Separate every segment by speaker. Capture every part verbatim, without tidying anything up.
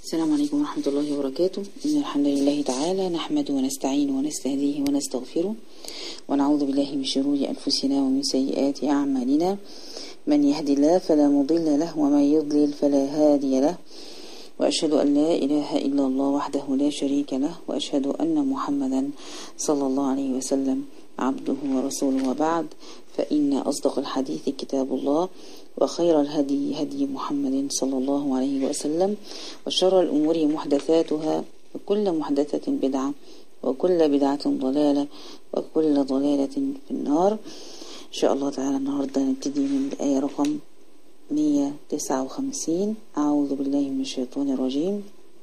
Speaker 1: السلام عليكم ورحمة الله وبركاته. إن الحمد لله تعالى نحمده ونستعينه ونستهديه ونستغفره ونعوذ بالله من شرور أنفسنا ومن سيئات أعمالنا. من يهدي الله فلا مضل له ومن يضلل فلا هادي له، وأشهد أن لا إله إلا الله وحده لا شريك له، وأشهد أن محمدا صلى الله عليه وسلم عبده ورسوله. وبعد، فإن أصدق الحديث كتاب الله، وخير الهدي هدي محمد صلى الله عليه وسلم، وشر الأمور محدثاتها، وكل محدثة بدعة، وكل بدعة ضلالة، وكل ضلالة في النار. إن شاء الله تعالى النهاردة نبتدي من الآية رقم مئة وتسعة وخمسين. أعوذ بالله من الشيطان الرجيم.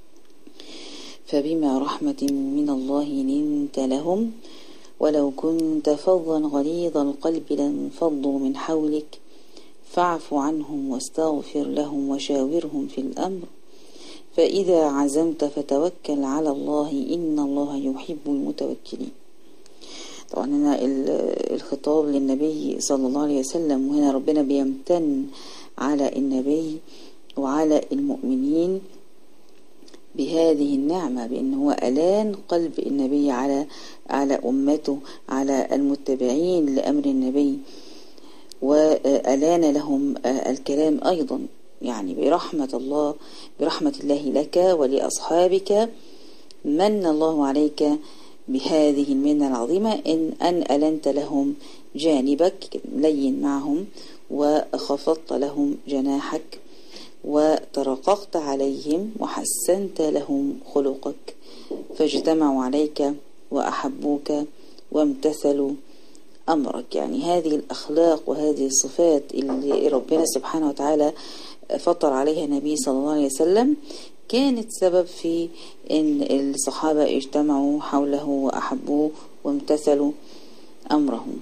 Speaker 1: فبما رحمة من الله لنت لهم ولو كنت فظا غليظ القلب لانفضوا من حولك فاعف عنهم واستغفر لهم وشاورهم في الأمر فإذا عزمت فتوكل على الله إن الله يحب المتوكلين. طبعا هنا الخطاب للنبي صلى الله عليه وسلم، وهنا ربنا بيمتن على النبي وعلى المؤمنين بهذه النعمة، بأنه هو ألان قلب النبي على على أمته، على المتبعين لأمر النبي، وألان لهم الكلام أيضا، يعني برحمة الله برحمة الله لك ولأصحابك من الله عليك بهذه المنة العظيمة، إن أن ألنت لهم جانبك لين معهم، وخفضت لهم جناحك، وترققت عليهم، وحسنت لهم خلقك، فاجتمعوا عليك وأحبوك وامتثلوا أمرك. يعني هذه الأخلاق وهذه الصفات اللي ربنا سبحانه وتعالى فطر عليها النبي صلى الله عليه وسلم كانت سبب في أن الصحابة اجتمعوا حوله وأحبوه وامتثلوا أمرهم.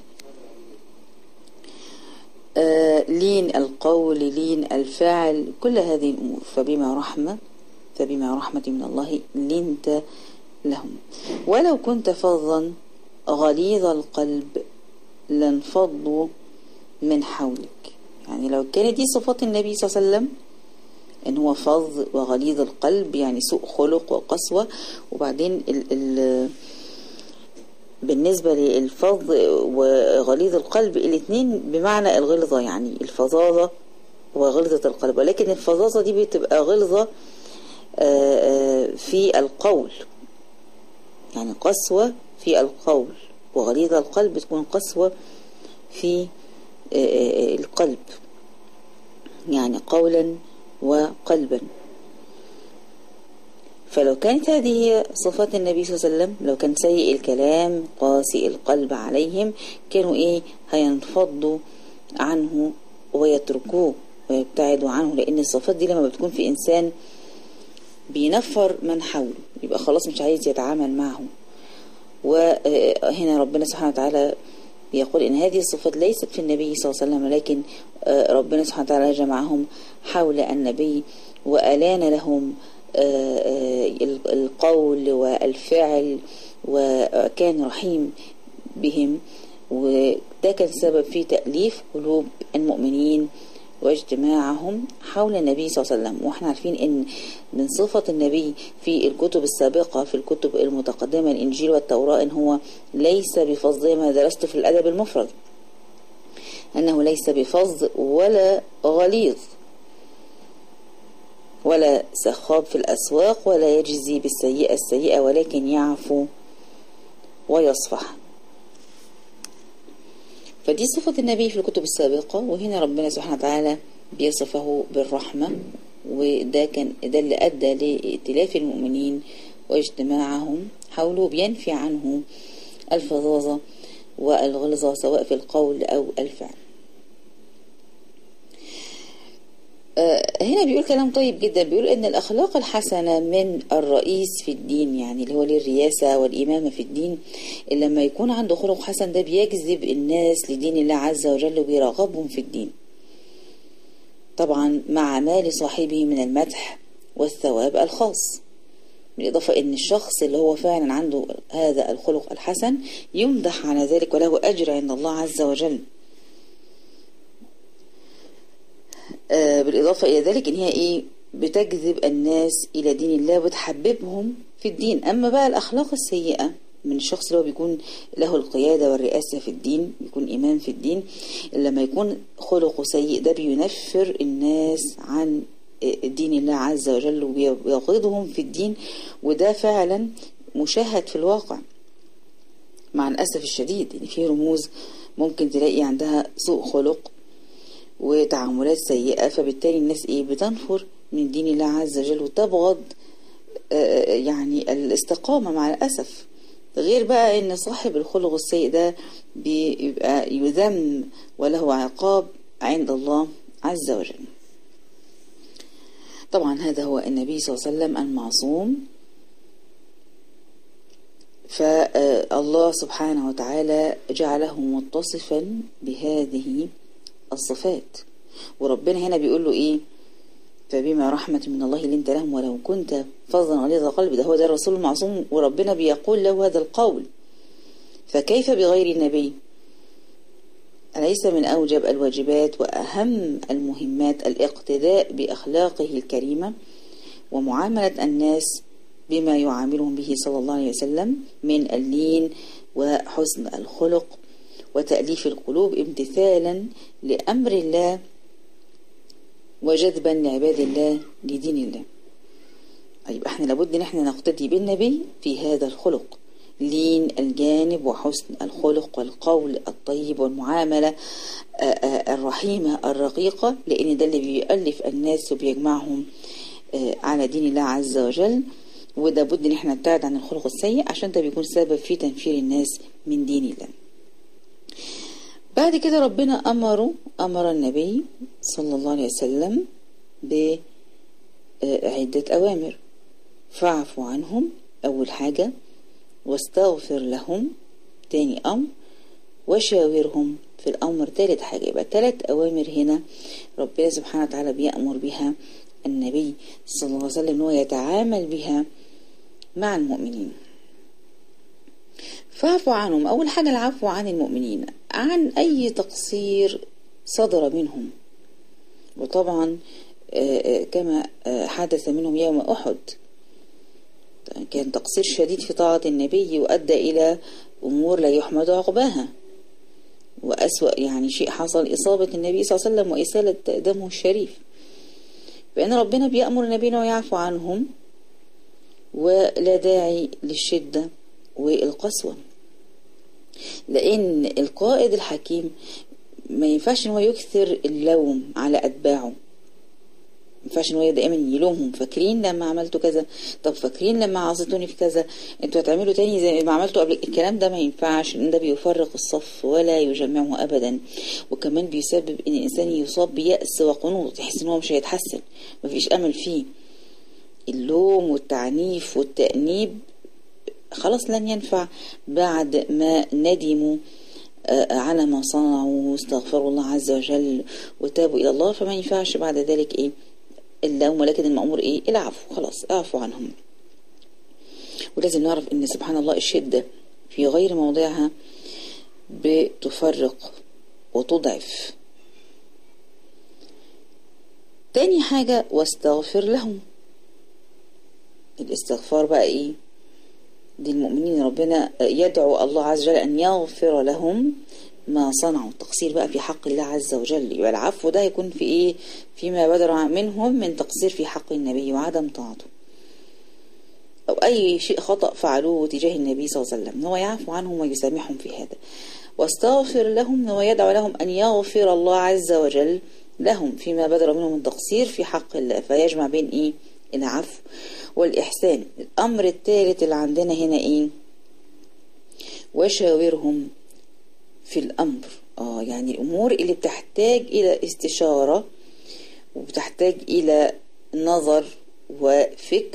Speaker 1: آه لين القول، لين الفعل، كل هذه الأمور. فبما رحمة فبما رحمة من الله لنت لهم ولو كنت فظا غليظ القلب لانفضوا من حولك. يعني لو كانت دي صفات النبي صلى الله عليه وسلم، ان هو فظ وغليظ القلب، يعني سوء خلق وقسوة. وبعدين ال ال بالنسبة للفظ وغليظ القلب الاثنين بمعنى الغلظة، يعني الفظاظة وغلظة القلب، ولكن الفظاظة دي بتبقى غلظة في القول، يعني قسوة في القول، وغليظ القلب تكون قسوة في القلب، يعني قولا وقلبا. فلو كانت هذه صفات النبي صلى الله عليه وسلم، لو كان سيء الكلام قاسي القلب عليهم، كانوا ايه هينفضوا عنه ويتركوه ويبتعدوا عنه، لان الصفات دي لما بتكون في انسان بينفر من حوله، يبقى خلاص مش عايز يتعامل معه. وهنا ربنا سبحانه وتعالى يقول إن هذه الصفات ليست في النبي صلى الله عليه وسلم، لكن ربنا سبحانه وتعالى جمعهم حول النبي وألان لهم القول والفعل، وكان رحيم بهم، وده كان سبب في تأليف قلوب المؤمنين واجتماعهم حول النبي صلى الله عليه وسلم. واحنا عارفين ان من صفة النبي في الكتب السابقة، في الكتب المتقدمة الانجيل والتوراة، ان هو ليس بفظ، زي ما درسته في الادب المفرد، انه ليس بفظ ولا غليظ ولا سخاب في الاسواق، ولا يجزي بالسيئة السيئة، ولكن يعفو ويصفح. فدي صفة النبي في الكتب السابقة، وهنا ربنا سبحانه وتعالى بيصفه بالرحمة، وده كان ده اللي أدى لائتلاف المؤمنين واجتماعهم حوله، بينفي عنه الفظاظة والغلظة سواء في القول أو الفعل. هنا بيقول كلام طيب جدا، بيقول ان الأخلاق الحسنة من الرئيس في الدين، يعني اللي هو للرياسة والإمامة في الدين، اللي لما يكون عنده خلق حسن ده بيجذب الناس لدين الله عز وجل وبيرغبهم في الدين، طبعا مع ما لصاحبه من المدح والثواب الخاص، بالإضافة ان الشخص اللي هو فعلا عنده هذا الخلق الحسن يمدح على ذلك وله أجر عند الله عز وجل. بالإضافة إلى ذلك إن هي إيه بتجذب الناس إلى دين الله وتحببهم في الدين. أما بقى الأخلاق السيئة من الشخص اللي هو بيكون له القيادة والرئاسة في الدين، بيكون إمام في الدين، لما يكون خلقه سيء ده بينفر الناس عن دين الله عز وجل وبيغضهم في الدين. وده فعلا مشاهد في الواقع مع الأسف الشديد. يعني في رموز ممكن تلاقي عندها سوء خلق وتعاملات سيئة، فبالتالي الناس إيه بتنفر من دين الله عز وجل وتبغض آه يعني الاستقامة مع الأسف. غير بقى ان صاحب الخلق السيء ده بيبقى يذم وله عقاب عند الله عز وجل. طبعا هذا هو النبي صلى الله عليه وسلم المعصوم، فالله سبحانه وتعالى جعله متصفا بهذه الصفات. وربنا هنا بيقول له ايه؟ فبما رحمة من الله لنت لهم ولو كنت فظا غليظ القلب. ده هو ده الرسول المعصوم وربنا بيقول له هذا القول، فكيف بغير النبي؟ أليس من أوجب الواجبات وأهم المهمات الاقتداء بأخلاقه الكريمة ومعاملة الناس بما يعاملهم به صلى الله عليه وسلم من اللين وحسن الخلق وتأليف القلوب امتثالا لأمر الله وجذبا لعباد الله لدين الله. طيب احنا لابد ان احنا نقتدي بالنبي في هذا الخلق، لين الجانب وحسن الخلق والقول الطيب والمعاملة الرحيمة الرقيقة، لان ده اللي بيؤلف الناس وبيجمعهم على دين الله عز وجل. وده بد ان احنا نبتعد عن الخلق السيء عشان ده بيكون سبب في تنفير الناس من دين الله. بعد كده ربنا أمره أمر النبي صلى الله عليه وسلم بعدة أوامر. فاعفوا عنهم أول حاجة، واستغفر لهم تاني أمر، وشاورهم في الأمر ثالث حاجة. يبقى ثلاث أوامر هنا ربنا سبحانه وتعالى بيأمر بها النبي صلى الله عليه وسلم أنه يتعامل بها مع المؤمنين. فاعفوا عنهم أول حاجة، العفو عن المؤمنين عن أي تقصير صدر منهم. وطبعا كما حدث منهم يوم أحد كان تقصير شديد في طاعة النبي وأدى إلى أمور لا يحمد عقباها، وأسوأ يعني شيء حصل إصابة النبي صلى الله عليه وسلم وإسالة دمه الشريف. فإن ربنا بيأمر النبي أنه يعفو عنهم ولا داعي للشدة والقسوة، لأن القائد الحكيم ما ينفعش إنه يكثر اللوم على أتباعه، ما ينفعش إنه دائما يلومهم. فاكرين لما عملتوا كذا؟ طب فاكرين لما عصيتوني في كذا؟ انتوا هتعملوا تاني زي ما عملتوا قبل؟ الكلام ده ما ينفعش، لأن ده بيفرق الصف ولا يجمعه أبدا، وكمان بيسبب إن الإنسان يصاب بيأس وقنوط، يحس إنه مش هيتحسن، مفيش أمل فيه. اللوم والتعنيف والتأنيب خلاص لن ينفع بعد ما ندموا على ما صنعوا واستغفروا الله عز وجل وتابوا إلى الله. فما ينفعش بعد ذلك إيه اللوم، ولكن المأمور إيه العفو. خلاص اعفوا عنهم. ولازم نعرف إن سبحان الله الشدة في غير موضعها بتفرق وتضعف. تاني حاجة واستغفر لهم. الاستغفار بقى إيه؟ دي المؤمنين ربنا يدعو الله عز وجل أن يغفر لهم ما صنعوا، التقصير بقى في حق الله عز وجل. يبقى العفو ده يكون في إيه؟ فيما بدر منهم من تقصير في حق النبي وعدم طاعته، أو أي شيء خطأ فعلوه تجاه النبي صلى الله عليه وسلم، هو يعفو عنهم ويسامحهم في هذا. واستغفر لهم، هو يدعو لهم أن يغفر الله عز وجل لهم فيما بدر منهم من تقصير في حق الله، فيجمع بين إيه؟ العفو والإحسان. الأمر الثالث اللي عندنا هنا إيه؟ وشاورهم في الأمر. آه يعني الأمور اللي بتحتاج إلى استشارة وبتحتاج إلى نظر وفكر،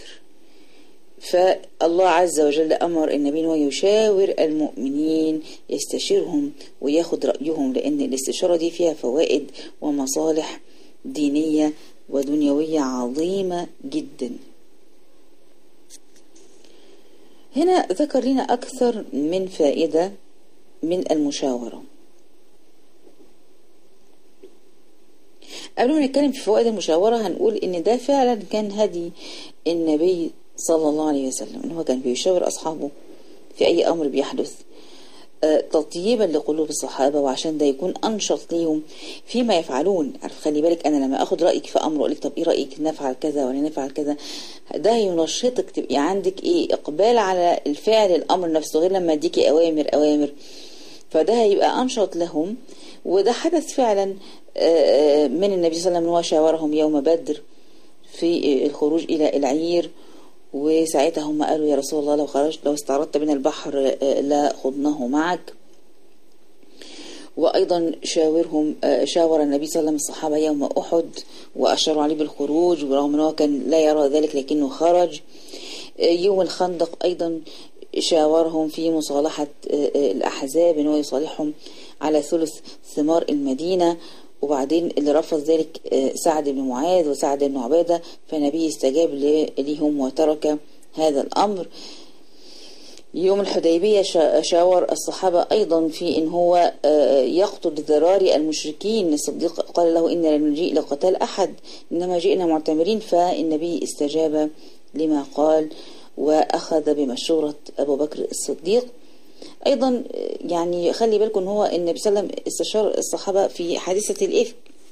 Speaker 1: فالله عز وجل أمر النبي أنه يشاور المؤمنين، يستشيرهم وياخد رأيهم، لأن الاستشارة دي فيها فوائد ومصالح دينية ودنيوية عظيمة جدا. هنا ذكر لنا أكثر من فائدة من المشاورة. قبل ما نتكلم في فوائد المشاورة هنقول ان ده فعلا كان هدي النبي صلى الله عليه وسلم، ان هو كان بيشاور اصحابه في اي امر بيحدث تطيبا لقلوب الصحابة، وعشان ده يكون انشط ليهم فيما يفعلون. عارف خلي بالك انا لما اخد رأيك في امر اقول لك طب ايه رأيك نفعل كذا ولا نفعل كذا، ده ينشطك تبقي عندك ايه اقبال على الفعل الامر نفسه، غير لما اديكي اوامر اوامر فده هيبقى انشط لهم. وده حدث فعلا من النبي صلى الله عليه وسلم، هو شاورهم يوم بدر في الخروج الى العير، وساعتها هم قالوا يا رسول الله لو خرجت لو استعرضت بنا البحر لا خضناه معك. وأيضا شاورهم شاور النبي صلى الله عليه وسلم الصحابة يوم أحد وأشاروا عليه بالخروج، ورغم أنه كان لا يرى ذلك لكنه خرج. يوم الخندق أيضا شاورهم في مصالحة الأحزاب، أنه يصالحهم على ثلث ثمار المدينة. وبعدين اللي رفض ذلك سعد بن معاذ وسعد بن عبادة، فالنبي استجاب لهم وترك هذا الأمر. يوم الحديبية شاور الصحابة أيضا في إن هو يقتل ذراري المشركين. الصديق قال له إن لم نجيء لقتال أحد إنما جئنا معتمرين، فالنبي استجاب لما قال وأخذ بمشورة أبو بكر الصديق. أيضا يعني خلي بالكم إن هو النبي صلى الله عليه وسلم استشار الصحابة في حادثة الإفك،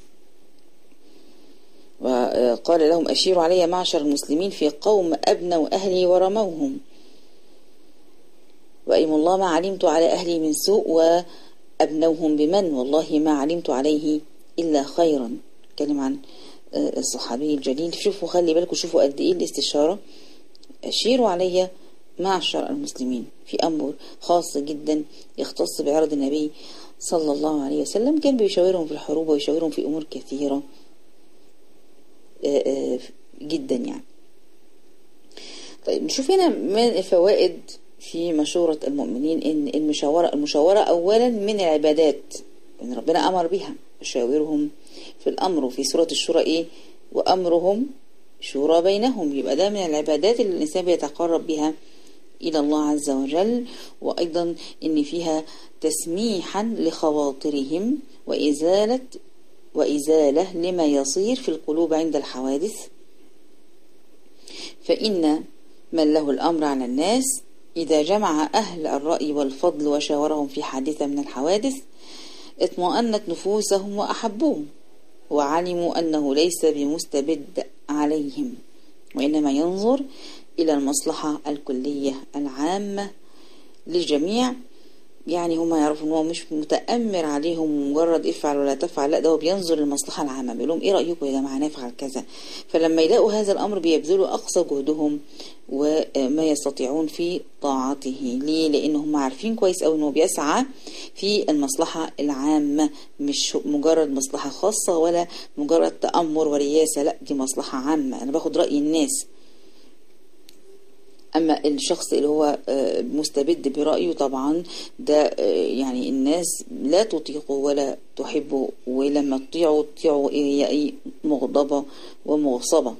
Speaker 1: وقال لهم أشيروا علي معشر المسلمين في قوم أبنوا أهلي ورموهم، وأيم الله ما علمت على أهلي من سوء وأبنوهم بمن والله ما علمت عليه إلا خيرا. كلم عن الصحابي الجليل. شوفوا خلي بالكم شوفوا قد إيه الاستشارة. أشيروا علي معشر المسلمين في أمر خاص جدا يختص بعرض النبي صلى الله عليه وسلم، كان بيشاورهم في الحروب ويشاورهم في أمور كثيرة جدا يعني. طيب نشوف هنا من الفوائد في مشورة المؤمنين ان المشاورة المشاورة اولا من العبادات، ان ربنا امر بها يشاورهم في الامر، وفي سورة الشورى ايه وامرهم شورى بينهم، يبقى ده من العبادات اللي الانسان بيتقرب بها الى الله عز وجل. وايضا ان فيها تسميحا لخواطرهم وازالة وازالة لما يصير في القلوب عند الحوادث، فان من له الامر على الناس إذا جمع أهل الرأي والفضل وشاورهم في حادثة من الحوادث اطمأنت نفوسهم وأحبوهم، وعلموا أنه ليس بمستبد عليهم، وإنما ينظر إلى المصلحة الكلية العامة للجميع. يعني هم يعرفوا أنه مش متأمر عليهم مجرد افعل ولا تفعل، لا ده هو بينظر للمصلحة العامة، بيقول لهم إيه رأيكم يا جماعة نفعل كذا. فلما يلاقوا هذا الأمر بيبذلوا أقصى جهدهم وما يستطيعون في طاعته. ليه؟ لأنهم عارفين كويس أو أنه بيسعى في المصلحة العامة، مش مجرد مصلحة خاصة ولا مجرد تأمر ورياسة، لا دي مصلحة عامة، أنا باخد رأي الناس. أما الشخص اللي هو مستبد برأيه طبعا ده يعني الناس لا تطيقه ولا تحبه، ولما تطيعه تطيعه هي أي مغضبة ومغصبة.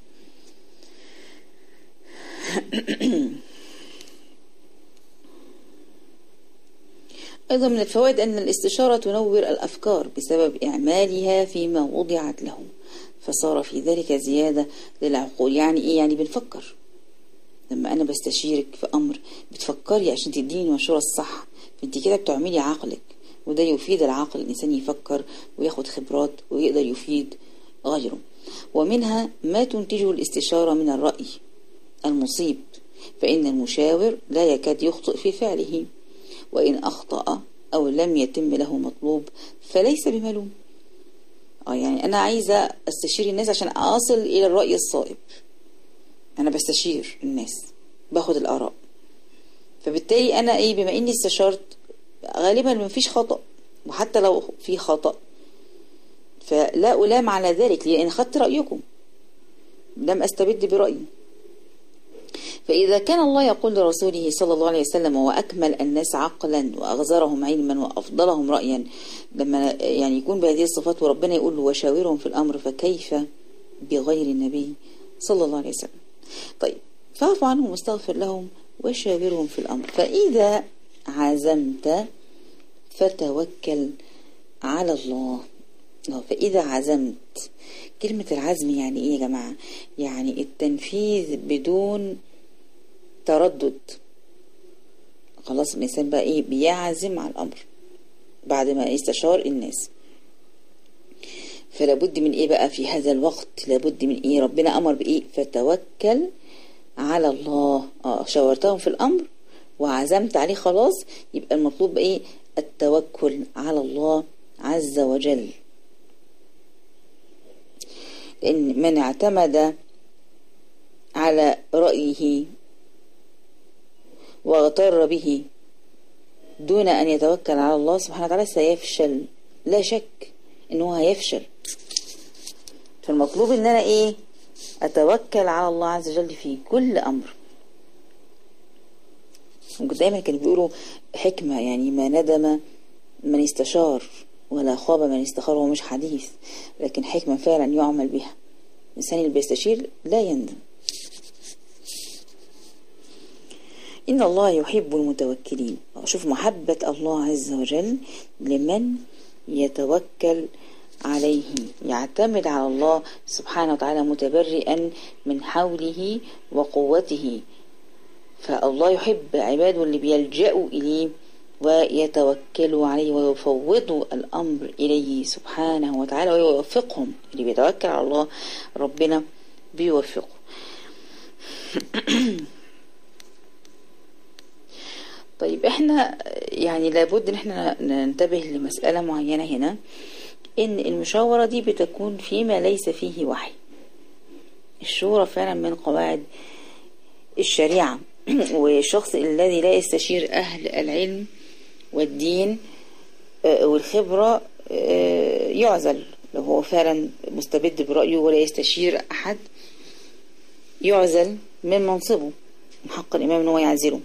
Speaker 1: أيضا من الفوائد أن الاستشارة تنور الأفكار بسبب إعمالها فيما وضعت له، فصار في ذلك زيادة للعقول. يعني إيه؟ يعني بنفكر. لما أنا بستشيرك في أمر بتفكري عشان تديني المشورة الصح، فأنت كده بتعملي عقلك، وده يفيد العقل، الإنسان يفكر وياخد خبرات ويقدر يفيد غيره. ومنها ما تنتجه الاستشارة من الرأي المصيب، فإن المشاور لا يكاد يخطئ في فعله، وإن أخطأ أو لم يتم له مطلوب فليس بملوم. آه يعني أنا عايزة أستشير الناس عشان أصل إلى الرأي الصائب، أنا بستشير الناس باخد الآراء، فبالتالي أنا إيه بما إني استشارت غالبا ما فيش خطأ، وحتى لو في خطأ فلا ألام على ذلك لأن خدت رأيكم، لم أستبد برأيي. فإذا كان الله يقول لرسوله صلى الله عليه وسلم وأكمل الناس عقلا وأغزرهم علما وأفضلهم رأيا، لما يعني يكون بهذه الصفات وربنا يقول له وشاورهم في الأمر، فكيف بغير النبي صلى الله عليه وسلم؟ طيب فاعف عنهم واستغفر لهم وشاورهم في الأمر، فإذا عزمت فتوكل على الله. فإذا عزمت كلمة العزم يعني ايه يا جماعة؟ يعني التنفيذ بدون تردد. خلاص الإنسان بقى ايه؟ بيعزم على الأمر بعد ما يستشار الناس. فلا بد من ايه بقى في هذا الوقت؟ لابد من ايه؟ ربنا أمر بإيه؟ فتوكل على الله. اه شاورتهم في الأمر وعزمت عليه خلاص، يبقى المطلوب ايه؟ التوكل على الله عز وجل. لأن من اعتمد على رأيه واغتر به دون أن يتوكل على الله سبحانه وتعالى سيفشل، لا شك إنه هيفشل. فالمطلوب إن أنا إيه؟ أتوكل على الله عز وجل في كل أمر. دايما كانوا بيقولوا حكمة، يعني ما ندم من استشار ولا خاب من استخار. هو مش حديث لكن حكمة فعلا يعمل بها. الإنسان اللي بيستشير لا يندم. إن الله يحب المتوكلين. شوف محبة الله عز وجل لمن يتوكل عليه، يعتمد على الله سبحانه وتعالى متبرئا من حوله وقوته. فالله يحب عباده اللي بيلجأوا إليه ويتوكلوا عليه ويفوضوا الأمر إليه سبحانه وتعالى ويوفقهم. اللي بيتوكل على الله ربنا بيوفقه. طيب احنا يعني لابد ان احنا ننتبه لمسألة معينة هنا، ان المشاورة دي بتكون فيما ليس فيه وحي. الشورى فعلا من قواعد الشريعة. والشخص الذي لا يستشير أهل العلم والدين والخبرة يعزل. لو هو فعلا مستبد برأيه ولا يستشير أحد يعزل من منصبه، من حق الإمام أنه يعزله.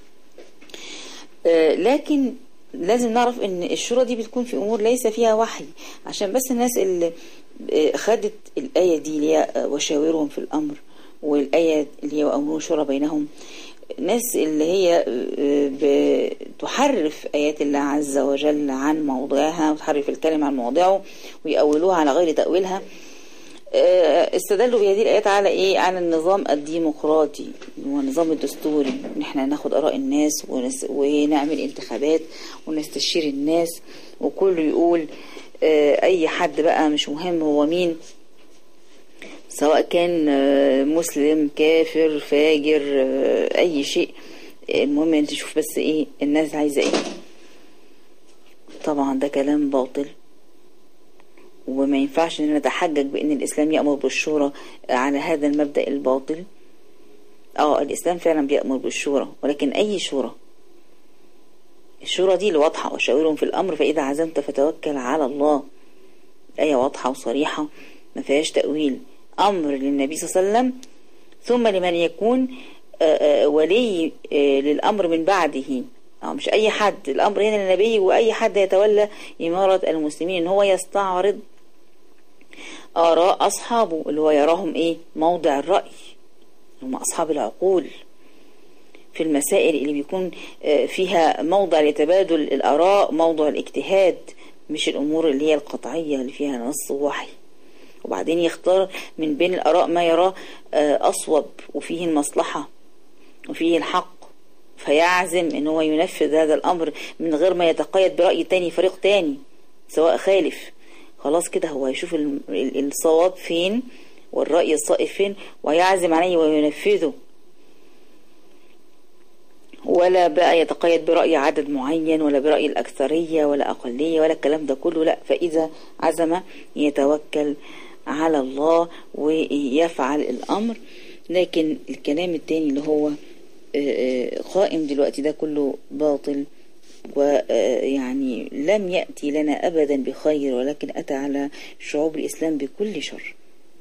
Speaker 1: لكن لازم نعرف ان الشورى دي بتكون في امور ليس فيها وحي، عشان بس الناس اللي خدت الآية دي اللي هي وشاورهم في الأمر، والآية اللي هي وأمروا شورى بينهم، ناس اللي هي بتحرف آيات الله عز وجل عن موضعها وتحرف الكلمة عن موضعه ويأولوها على غير تأويلها. استدلوا بهذه الآيات على إيه؟ على النظام الديمقراطي والنظام الدستوري، إن إحنا ناخد آراء الناس ونعمل انتخابات ونستشير الناس وكله يقول أي حد بقى، مش مهم هو مين، سواء كان مسلم كافر فاجر أي شيء، المهم أن تشوف بس إيه الناس عايزة إيه. طبعا ده كلام باطل، وما ينفعش ان نتحجج بان الاسلام يأمر بالشورى على هذا المبدأ الباطل. اه الاسلام فعلا بيأمر بالشورى، ولكن اي شورى؟ الشورى دي اللي واضحة، وشاورهم في الامر فاذا عزمت فتوكل على الله. آية واضحة وصريحة ما فيهاش تأويل، امر للنبي صلى الله عليه وسلم ثم لمن يكون ولي للامر من بعده. اه مش اي حد، الامر هنا للنبي واي حد يتولى امارة المسلمين ان هو يستعرض آراء أصحابه اللي هو يراهم إيه؟ موضع الرأي، هم أصحاب العقول في المسائل اللي بيكون فيها موضع لتبادل الآراء، موضع الاجتهاد، مش الأمور اللي هي القطعية اللي فيها نص وحي. وبعدين يختار من بين الآراء ما يراه أصوب وفيه المصلحة وفيه الحق، فيعزم إن هو ينفذ هذا الأمر من غير ما يتقيد برأي تاني فريق تاني سواء خالف. خلاص كده هو يشوف الصواب فين والرأي الصائب فين ويعزم عليه وينفذه، ولا بقى يتقيد برأي عدد معين ولا برأي الأكثرية ولا أقلية ولا الكلام ده كله. لا، فإذا عزم يتوكل على الله ويفعل الأمر. لكن الكلام التاني اللي هو قائم دلوقتي ده كله باطل، ويعني لم يأتي لنا أبدا بخير، ولكن أتى على شعوب الإسلام بكل شر.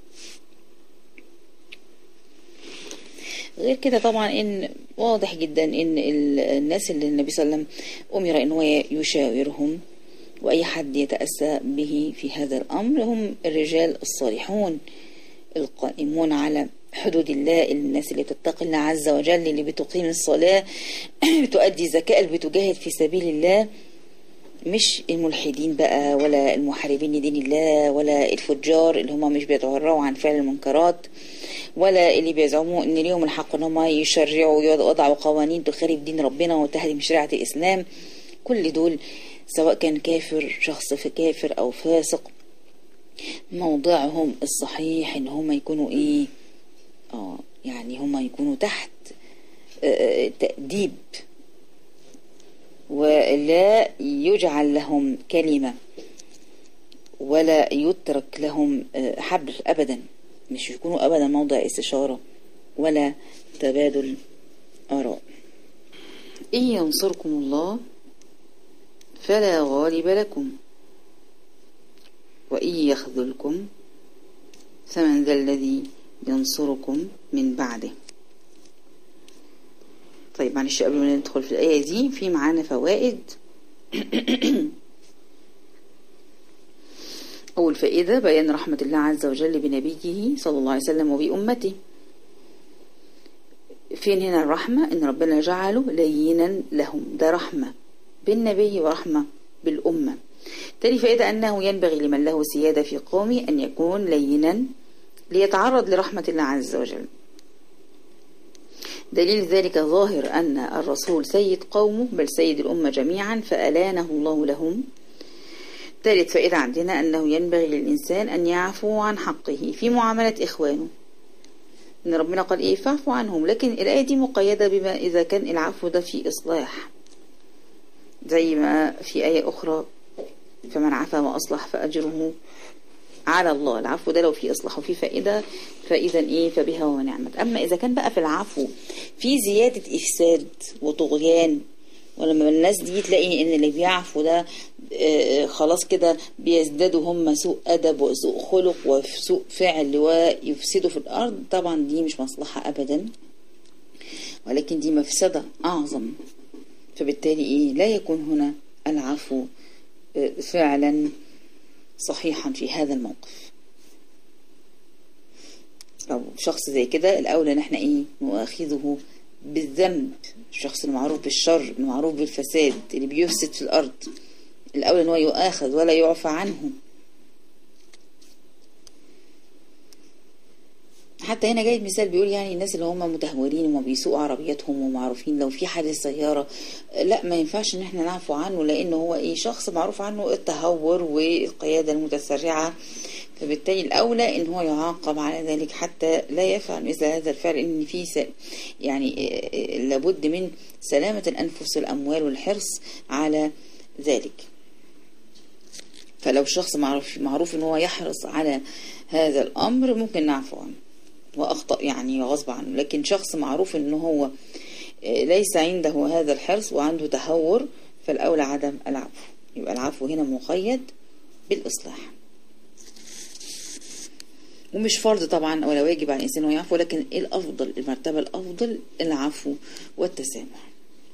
Speaker 1: غير كده طبعا إن واضح جدا إن الناس اللي النبي صلى الله عليه وسلم أمر إن هو يشاورهم وأي حد يتأسى به في هذا الأمر هم الرجال الصالحون القائمون على حدود الله، الناس اللي بتتقي الله عز وجل، اللي بتقيم الصلاة، بتؤدي الزكاة، اللي بتجاهد في سبيل الله، مش الملحدين بقى ولا المحاربين لدين الله ولا الفجار اللي هم مش بيتورعوا عن فعل المنكرات ولا اللي بيزعموا ان ليهم الحق ان هم يشرعوا ويضعوا قوانين تخالف دين ربنا وتهدم شريعة الاسلام. كل دول سواء كان كافر، شخص في كافر او فاسق، موضعهم الصحيح ان هم يكونوا ايه اه يعني هم يكونوا تحت آه تأديب، ولا يجعل لهم كلمة ولا يترك لهم آه حبل ابدا، مش يكونوا ابدا موضع استشارة ولا تبادل آراء. إن ينصركم الله فلا غالب لكم وإن يخذلكم فمن ذا الذي ينصركم من بعده. طيب معلش قبل ما ندخل في الآية دي في معانا فوائد. أول فائدة بيان رحمة الله عز وجل بنبيه صلى الله عليه وسلم وبأمته. فين هنا الرحمة؟ إن ربنا جعله لينا لهم، ده رحمة بالنبي ورحمة بالأمة. تاني فائدة أنه ينبغي لمن له سيادة في قومه أن يكون لينا ليتعرض لرحمة الله عز وجل. دليل ذلك ظاهر أن الرسول سيد قومه بل سيد الأمة جميعا فألانه الله لهم. ثالث فائدة عندنا أنه ينبغي للإنسان أن يعفو عن حقه في معاملة إخوانه، إن ربنا قال إيه فاعفوا عنهم، لكن الآية دي مقيدة بما إذا كان العفو ده في إصلاح، زي ما في آية أخرى فمن عفا وأصلح فأجره على الله. العفو ده لو في إصلاح وفي فائدة فإذا إيه فبها ونعمت. أما إذا كان بقى في العفو في زيادة إفساد وطغيان، ولما الناس دي تلاقي إن اللي بيعفو ده آه خلاص كده بيزدادوا هم سوء أدب وسوء خلق وسوء فعل ويفسدوا في الأرض، طبعا دي مش مصلحة أبدا، ولكن دي مفسدة أعظم. فبالتالي إيه لا يكون هنا العفو آه فعلا صحيحا في هذا الموقف. لو شخص زي كده الأولى نحن إيه نؤاخذه بالذنب، الشخص المعروف بالشر المعروف بالفساد اللي بيفسد في الأرض الأولى أنه يؤاخذ ولا يعفى عنه. حتى هنا جاي مثال بيقول يعني الناس اللي هم متهورين وما بيسوقوا عربياتهم ومعروفين لو في حادث سيارة لا ما ينفعش ان احنا نعفو عنه، لانه هو ايه شخص معروف عنه التهور والقيادة المتسرعة، فبالتالي الاولى ان هو يعاقب على ذلك حتى لا يفعل مثل هذا الفعل، ان في يعني لابد من سلامة الانفس والاموال والحرص على ذلك. فلو شخص معروف معروف ان هو يحرص على هذا الامر ممكن نعفو عنه واخطأ يعني غصب عنه، لكن شخص معروف ان هو ليس عنده هذا الحرص وعنده تهور فالاولى عدم العفو. يبقى العفو هنا مقيد بالاصلاح، ومش فرض طبعا ولا واجب على الانسان انه يعفو، لكن الافضل المرتبه الافضل العفو والتسامح.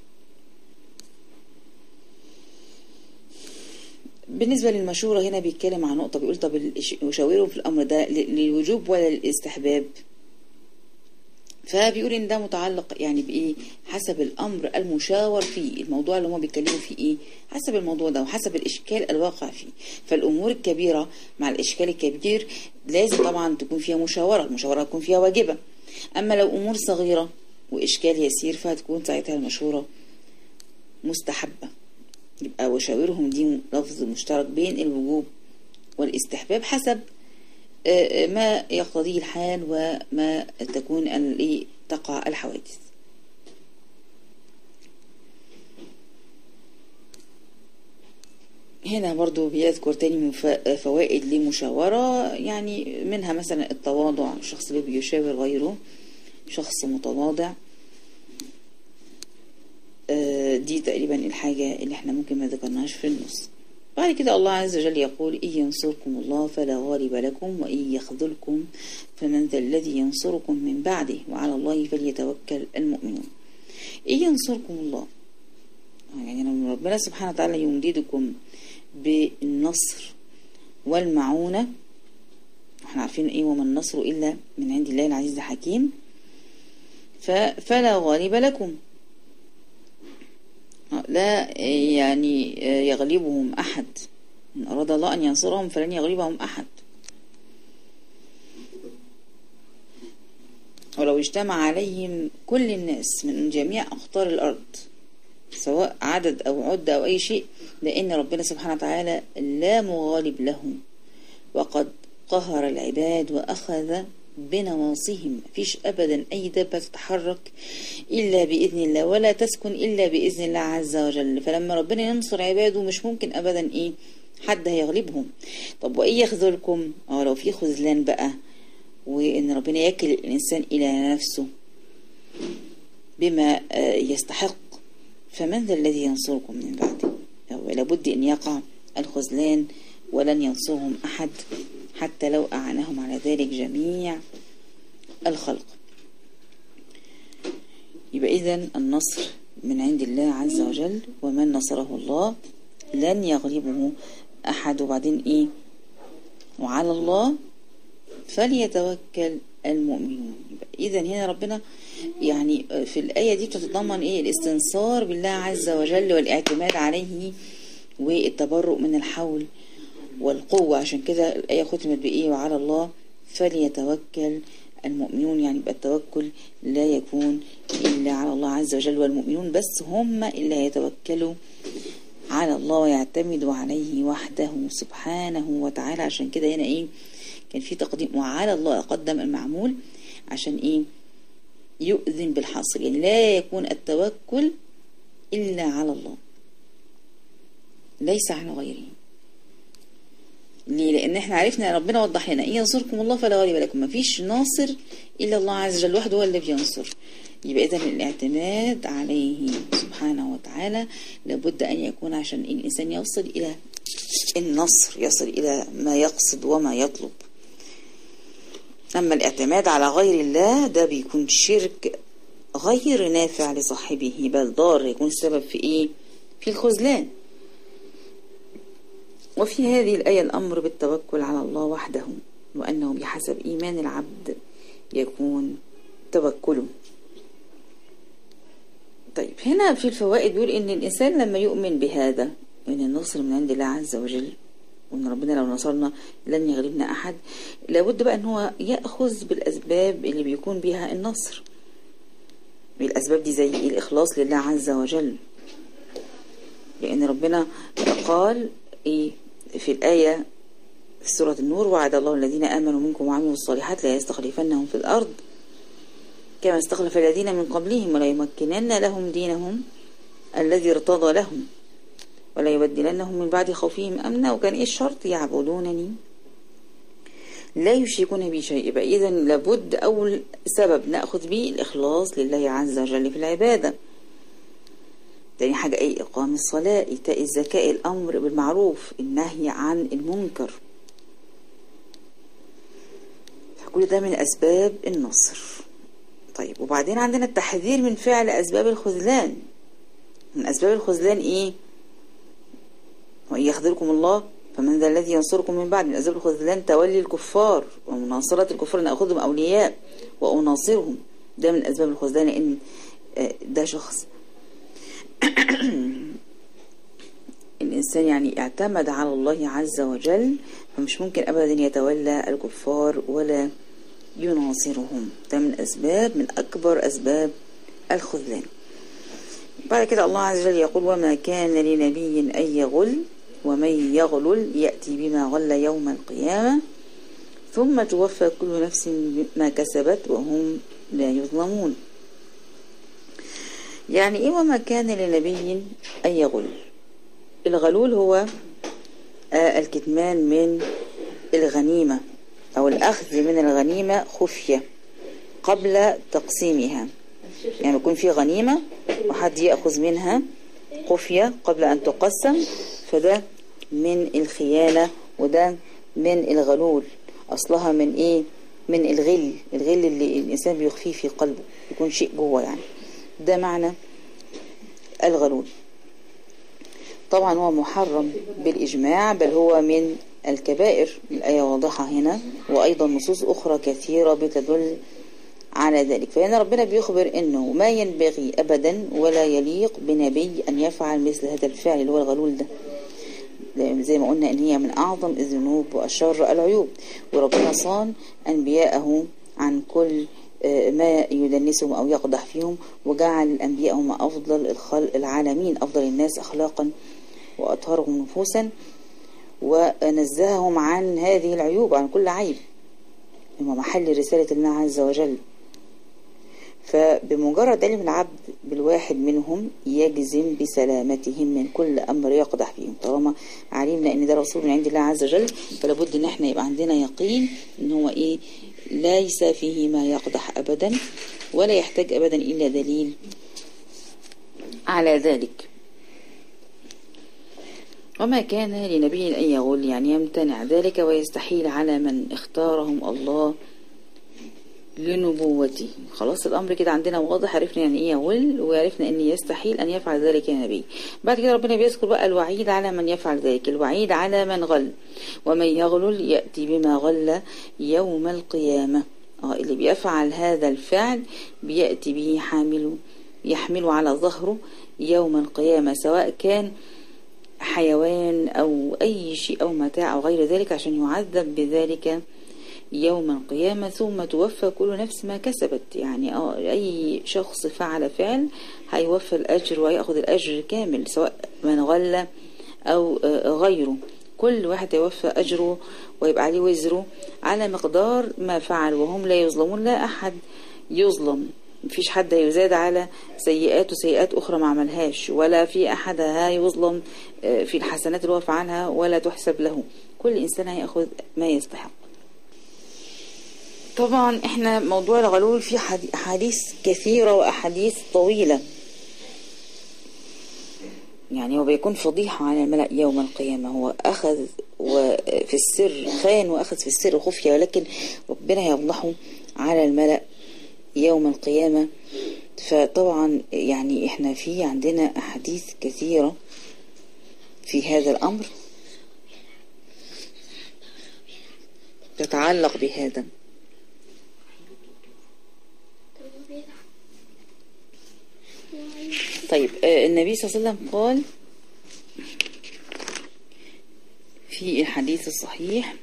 Speaker 1: بالنسبة للمشورة هنا بيتكلم عن نقطة، بيقول طب يشاورهم في الأمر ده للوجوب ولا للاستحباب؟ فبيقول إن ده متعلق يعني بإيه حسب الأمر المشاور فيه، الموضوع اللي هم بيتكلموا فيه إيه حسب الموضوع ده وحسب الإشكال الواقع فيه. فالأمور الكبيرة مع الإشكال الكبير لازم طبعا تكون فيها مشاورة، المشاورة تكون فيها واجبة. أما لو أمور صغيرة وإشكال يسير فهتكون ساعتها المشورة مستحبة. يبقى وشاورهم دي لفظ مشترك بين الوجوب والاستحباب حسب ما يقتضيه الحال وما تكون تقع الحوادث. هنا برضو بيذكر تاني من فوائد للمشاورة، يعني منها مثلا التواضع، الشخص اللي بيشاور غيره شخص متواضع، دي تقريبا الحاجة اللي احنا ممكن ما ذكرناش في النص. بعد كده الله عز وجل يقول إن ينصركم الله فلا غالب لكم وإن يخذلكم فمن ذا الذي ينصركم من بعده وعلى الله فليتوكل المؤمنون. إن ينصركم الله يعني لما ربنا سبحانه وتعالى يمددكم بالنصر والمعونة، احنا عارفين ايه وما النصر إلا من عند الله العزيز الحكيم، فلا غالب لكم لا يعني يغلبهم أحد، إن أراد الله أن ينصرهم فلن يغلبهم أحد. ولو اجتمع عليهم كل الناس من جميع أقطار الأرض سواء عدد أو عدة أو أي شيء، لأن ربنا سبحانه وتعالى لا مغالب لهم، وقد قهر العباد وأخذ بنواصيهم. مفيش أبدا أي دابة تتحرك إلا بإذن الله، ولا تسكن إلا بإذن الله عز وجل. فلما ربنا ينصر عباده مش ممكن أبدا إيه حد هيغلبهم. طب وإن يخذلكم، أو لو في خذلان بقى وإن ربنا يكل الإنسان إلى نفسه بما يستحق، فمن ذا الذي ينصركم من بعده؟ لابد أن يقع الخذلان ولن ينصرهم أحد حتى لو أعانهم على ذلك جميع الخلق. يبقى إذن النصر من عند الله عز وجل، ومن نصره الله لن يغلبه أحد. وبعدين إيه؟ وعلى الله فليتوكل المؤمنون. إذن هنا ربنا يعني في الآية دي بتتضمن إيه؟ الاستنصار بالله عز وجل والاعتماد عليه والتبرؤ من الحول والقوة. عشان كده الآية ختمت بإيه؟ وعلى الله فليتوكل المؤمنون. يعني يبقى التوكل لا يكون إلا على الله عز وجل، والمؤمنون بس هم اللي هيتوكلوا على الله ويعتمدوا عليه وحده سبحانه وتعالى. عشان كده هنا إيه؟ كان في تقديم وعلى الله قدم المعمول عشان إيه؟ يؤذن بالحصر. يعني لا يكون التوكل إلا على الله ليس على غيره. ليه؟ لأن احنا عرفنا ربنا وضح لنا إن ينصركم الله فلا غالب لكم، ما فيش ناصر إلا الله عز وجل وحده هو اللي بينصر. يبقى إذن الاعتماد عليه سبحانه وتعالى لابد أن يكون عشان الإنسان يصل إلى النصر، يصل إلى ما يقصد وما يطلب. أما الاعتماد على غير الله ده بيكون شرك غير نافع لصاحبه، بل ضار، يكون السبب في إيه؟ في الخذلان. وفي هذه الآية الأمر بالتوكل على الله وحده، وأنه بحسب إيمان العبد يكون توكله. طيب هنا في الفوائد بيقول إن الإنسان لما يؤمن بهذا، إن النصر من عند الله عز وجل، وإن ربنا لو نصرنا لن يغلبنا أحد، لابد بقى أن هو يأخذ بالأسباب اللي بيكون بها النصر. الأسباب دي زي الإخلاص لله عز وجل، لأن ربنا قال إيه في الآية في سورة النور: وعد الله الذين آمنوا منكم وعملوا الصالحات لا يستخلفنهم في الأرض كما استخلف الذين من قبلهم ولا يمكنن لهم دينهم الذي ارتضى لهم ولا يبدلنهم من بعد خوفهم أمنا. وكان إيه الشرط؟ يعبدونني لا يشركون بي شيء. يبقى إذا لابد أول سبب نأخذ به الإخلاص لله عز وجل في العبادة. تاني حاجة إيه؟ إقام الصلاة، إيتاء الزكاة، الأمر بالمعروف، النهي عن المنكر. فكل ده من أسباب النصر. طيب وبعدين عندنا التحذير من فعل أسباب الخذلان. من أسباب الخذلان إيه؟ وإن يخذلكم الله فمن ذا الذي ينصركم من بعد. من أسباب الخذلان تولي الكفار ومناصرة الكفار، أن أخذهم أولياء وأناصرهم. ده من أسباب الخذلان، لأن ده شخص الإنسان يعني اعتمد على الله عز وجل، فمش ممكن أبدا يتولى الكفار ولا يناصرهم. ده من أسباب من أكبر أسباب الخذلان. بعد كده الله عز وجل يقول: وما كان لنبي أن يغل ومن يغلل يأتي بما غل يوم القيامة ثم توفى كل نفس ما كسبت وهم لا يظلمون. يعني إيه وما كان لنبي أن يغل؟ الغلول هو الكتمان من الغنيمة أو الأخذ من الغنيمة خفية قبل تقسيمها. يعني يكون في غنيمة وحد يأخذ منها خفية قبل أن تقسم، فده من الخيانة وده من الغلول. أصلها من إيه؟ من الغل. الغل اللي الإنسان بيخفيه في قلبه، يكون شيء جوه يعني. ده معنى الغلول. طبعا هو محرم بالإجماع، بل هو من الكبائر. الآية واضحة هنا، وأيضا نصوص أخرى كثيرة بتدل على ذلك. فإن ربنا بيخبر أنه ما ينبغي أبدا ولا يليق بنبي أن يفعل مثل هذا الفعل اللي هو الغلول ده، زي ما قلنا ان هي من اعظم الذنوب واشر العيوب. وربنا صان انبياءه عن كل ما يدنسهم او يقدح فيهم، وجعل الانبياء هم افضل الخلق العالمين، افضل الناس اخلاقا واطهرهم نفوسا، ونزههم عن هذه العيوب، عن كل عيب، هم محل رسالة الله عز وجل. فبمجرد علم العبد بالواحد منهم يجزم بسلامتهم من كل أمر يقدح فيهم. طالما علمنا ان ده رسول من عند الله عز وجل، فلابد ان احنا يبقى عندنا يقين ان هو ايه ليس فيه ما يقدح ابدا، ولا يحتاج ابدا الا دليل على ذلك. وما كان لنبي ان يغل، يعني يمتنع ذلك ويستحيل على من اختارهم الله لنبوته. خلاص الامر كده عندنا واضح، عرفنا يعني ايه يغل، وعرفنا ان يستحيل ان يفعل ذلك النبي. بعد كده ربنا بيذكر بقى الوعيد على من يفعل ذلك، الوعيد على من غل. ومن يغلل يأتي بما غل يوم القيامة. اه اللي بيفعل هذا الفعل بيأتي به حامله، يحمله على ظهره يوم القيامة، سواء كان حيوان او اي شيء او متاع او غير ذلك، عشان يعذب بذلك يوم القيامة. ثم توفى كل نفس ما كسبت، يعني أي شخص فعل فعل هيوفى الأجر ويأخذ الأجر كامل، سواء من غل أو غيره، كل واحد يوفى أجره ويبقى عليه وزره على مقدار ما فعل، وهم لا يظلمون. لا أحد يظلم، مفيش حد يزاد على سيئات وسيئات أخرى ما عملهاش، ولا في أحد هيظلم في الحسنات اللي هو فعلها ولا تحسب له. كل إنسان هيأخذ ما يستحق. طبعا احنا موضوع الغلول فيه احاديث كثيرة واحاديث طويلة، يعني هو بيكون فضيحة على الملأ يوم القيامة. هو اخذ وفي السر، خان واخذ في السر خفية، ولكن ربنا يفضحه على الملأ يوم القيامة. فطبعا يعني احنا في عندنا احاديث كثيرة في هذا الامر تتعلق بهذا. طيب النبي صلى الله عليه وسلم قال في الحديث الصحيح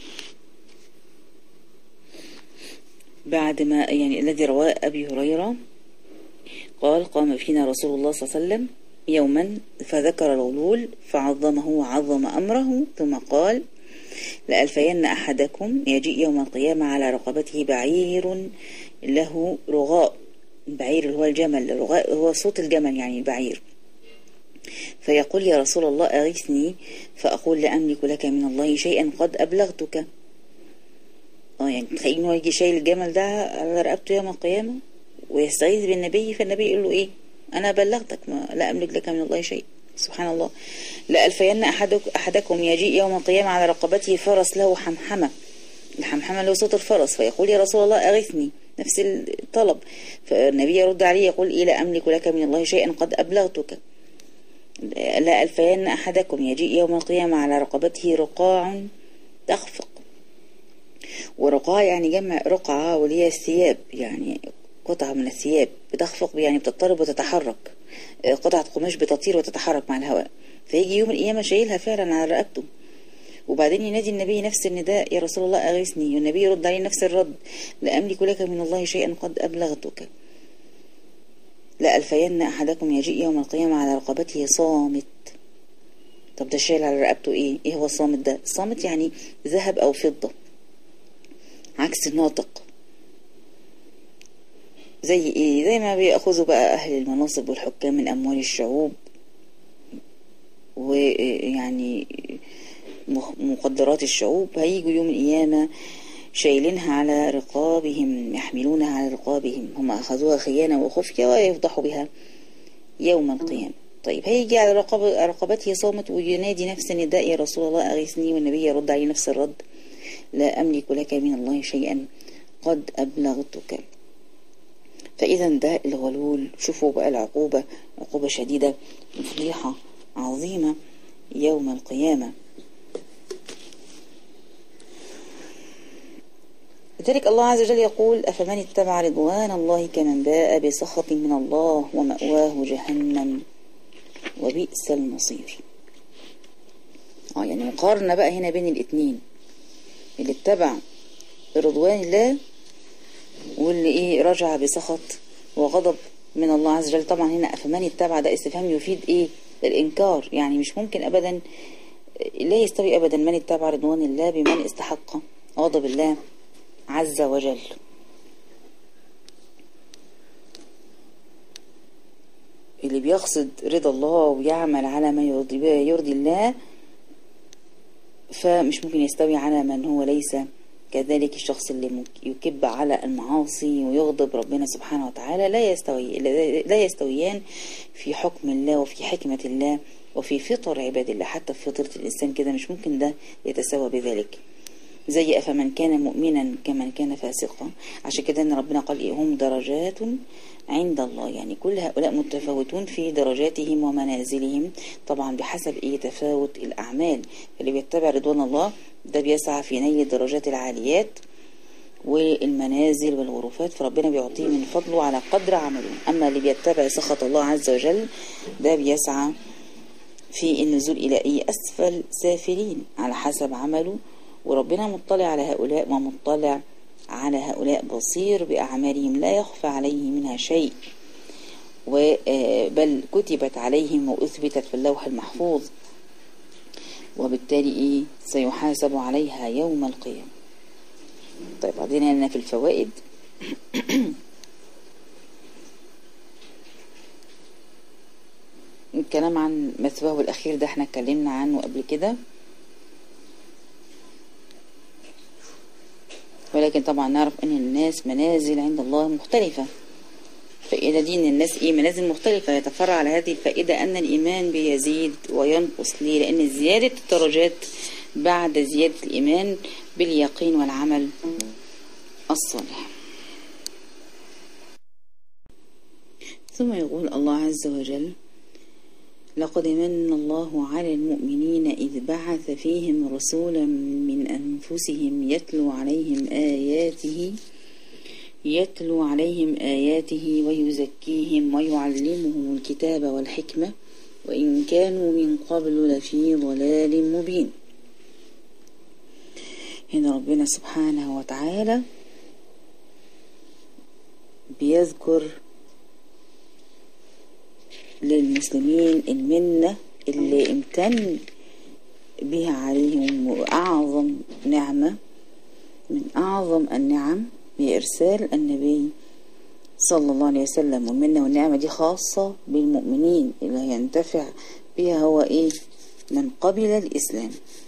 Speaker 1: بعد ما يعني الذي رواه أبي هريرة قال: قام فينا رسول الله صلى الله عليه وسلم يوما فذكر الغلول فعظمه وعظم أمره، ثم قال: لألفين أحدكم يجيء يوم القيامة على رقبته بعير له رغاء. البعير اللي هو الجمل، الرغاء هو صوت الجمل يعني البعير. فيقول: يا رسول الله أغثني، فأقول: لا أملك لك من الله شيئا قد أبلغتك. اه يعني تخيل انه يجي شايل الجمل ده على رقبته يوم القيامة ويستغيث بالنبي، فالنبي يقول له ايه؟ أنا بلغتك، ما لا أملك لك من الله شيء. سبحان الله. لألفين أحدك أحدكم يجيء يوم القيامة على رقبته فرس له حمحمة. الحمحمة له صوت الفرس. فيقول: يا رسول الله أغثني، نفس الطلب. فالنبي يرد عليه يقول: إيه؟ لا أملك لك من الله شيئا قد أبلغتك. لا ألفين أحدكم يجيء يوم القيامة على رقبته رقاع تخفق. ورقاع يعني جمع رقعة، وليها الثياب، يعني قطعة من الثياب بتخفق، يعني بتضطرب وتتحرك، قطعة قماش بتطير وتتحرك مع الهواء. فيجي يوم القيامة شايلها فعلا على رقبته. وبعدين ينادي النبي نفس النداء: يا رسول الله أغثني. والنبي يرد عليه نفس الرد: لا أملك لك من الله شيئا قد أبلغتك. لا ألفين أحدكم يجيء يوم القيامة على رقبته صامت. طب ده شايل على رقبته ايه؟ ايه هو الصامت ده؟ الصامت يعني ذهب أو فضة، عكس الناطق. زي ايه؟ زي ما بيأخذوا بقى أهل المناصب والحكام من أموال الشعوب، ويعني مقدرات الشعوب. هيجوا يوم القيامة شايلينها على رقابهم، يحملونها على رقابهم، هم أخذوها خيانة وخفية ويفضحوا بها يوم القيامة. طيب هيجي على رقبته صامت وينادي نفس النداء: يا رسول الله أغثني. والنبي يرد عليه نفس الرد: لا أملك لك من الله شيئا قد أبلغتك. فإذا ده الغلول. شوفوا بقى العقوبة، عقوبة شديدة، فضيحة عظيمة يوم القيامة. لذلك الله عز وجل يقول أفمن اتبع رضوان الله كمن باء بسخط من الله ومأواه جهنم وبئس المصير. اه يعني مقارنة بقى هنا بين الاتنين، اللي اتبع رضوان الله واللي ايه رجع بسخط وغضب من الله عز وجل. طبعا هنا أفمن اتبع ده استفهام يفيد ايه الإنكار، يعني مش ممكن أبدا، لا يستوي أبدا من اتبع رضوان الله بمن استحق غضب الله عز وجل. اللي بيقصد رضا الله ويعمل على ما يرضي, يرضي الله فمش ممكن يستوي على من هو ليس كذلك. الشخص اللي يكب على المعاصي ويغضب ربنا سبحانه وتعالى لا يستوي لا يستويان في حكم الله وفي حكمة الله وفي فطر عباد الله. حتى في فطرة الإنسان كده مش ممكن ده يتساوى بذلك. زي أفمن كان مؤمنا كمن كان فاسقا. عشان كده ان ربنا قال إيه هم درجات عند الله، يعني كل هؤلاء متفاوتون في درجاتهم ومنازلهم، طبعا بحسب ايه تفاوت الأعمال. اللي بيتبع رضوان الله ده بيسعى في نيل الدرجات العاليات والمنازل والغرفات، فربنا بيعطيه من فضله على قدر عمله. أما اللي بيتبع سخط الله عز وجل ده بيسعى في النزول إلى ايه أسفل سافلين على حسب عمله، وربنا مطلع على هؤلاء ومطلع على هؤلاء بصير بأعمالهم لا يخفى عليه منها شيء، بل كتبت عليهم وأثبتت في اللوح المحفوظ، وبالتالي إيه سيحاسب عليها يوم القيامة. طيب بعدين هنا في الفوائد الكلام عن مثواه الأخير ده احنا اتكلمنا عنه قبل كده، ولكن طبعا نعرف ان الناس منازل عند الله مختلفة. فإذا دي ان الناس ايه منازل مختلفة، يتفرع على هذه الفائدة ان الإيمان بيزيد وينقص. ليه؟ لأن زيادة الدرجات بعد زيادة الإيمان باليقين والعمل الصالح. ثم يقول الله عز وجل لقد من الله على المؤمنين إذ بعث فيهم رسولا من أنفسهم يتلو عليهم آياته يتلو عليهم آياته ويزكيهم ويعلمهم الكتاب والحكمة وإن كانوا من قبل لفي ضلال مبين. هنا ربنا سبحانه وتعالى بيذكر للمسلمين المنة اللي امتن بها عليهم، وأعظم نعمة من أعظم النعم بإرسال النبي صلى الله عليه وسلم. والمنة والنعمة دي خاصة بالمؤمنين، اللي ينتفع بها هو إيه من قبل الإسلام.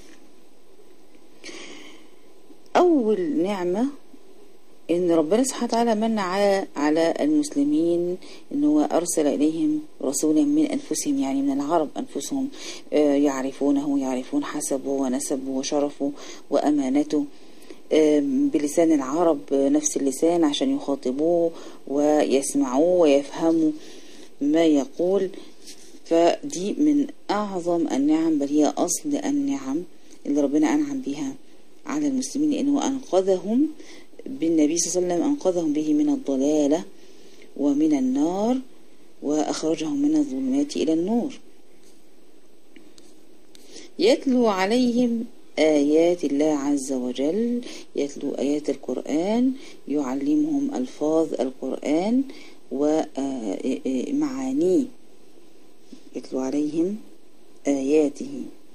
Speaker 1: أول نعمة إن ربنا سبحانه وتعالى من على على المسلمين إن هو أرسل إليهم رسولا من أنفسهم، يعني من العرب أنفسهم، يعرفونه يعرفون حسبه ونسبه وشرفه وأمانته بلسان العرب نفس اللسان عشان يخاطبوه ويسمعوه ويفهموا ما يقول. فدي من أعظم النعم، بل هي أصل النعم اللي ربنا أنعم بها على المسلمين، لأنه أنقذهم بالنبي صلى الله عليه وسلم، أنقذهم به من الضلالة ومن النار وأخرجهم من الظلمات إلى النور. يتلو عليهم آيات الله عز وجل، يتلو آيات القرآن، يعلمهم ألفاظ القرآن ومعانيه، يتلو عليهم آياته.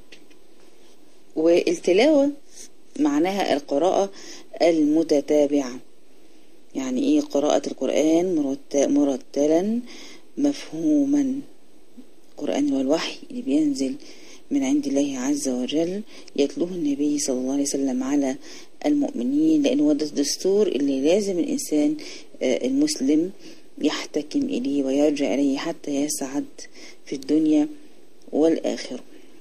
Speaker 1: والتلاوة معناها القراءة المتتابعة، يعني ايه قراءة القرآن مرتلا مفهوما. القرآن والوحي اللي بينزل من عند الله عز وجل يتلوه النبي صلى الله عليه وسلم على المؤمنين، لأنه ده الدستور اللي لازم الإنسان المسلم يحتكم إليه ويرجع إليه حتى يسعد في الدنيا والآخرة.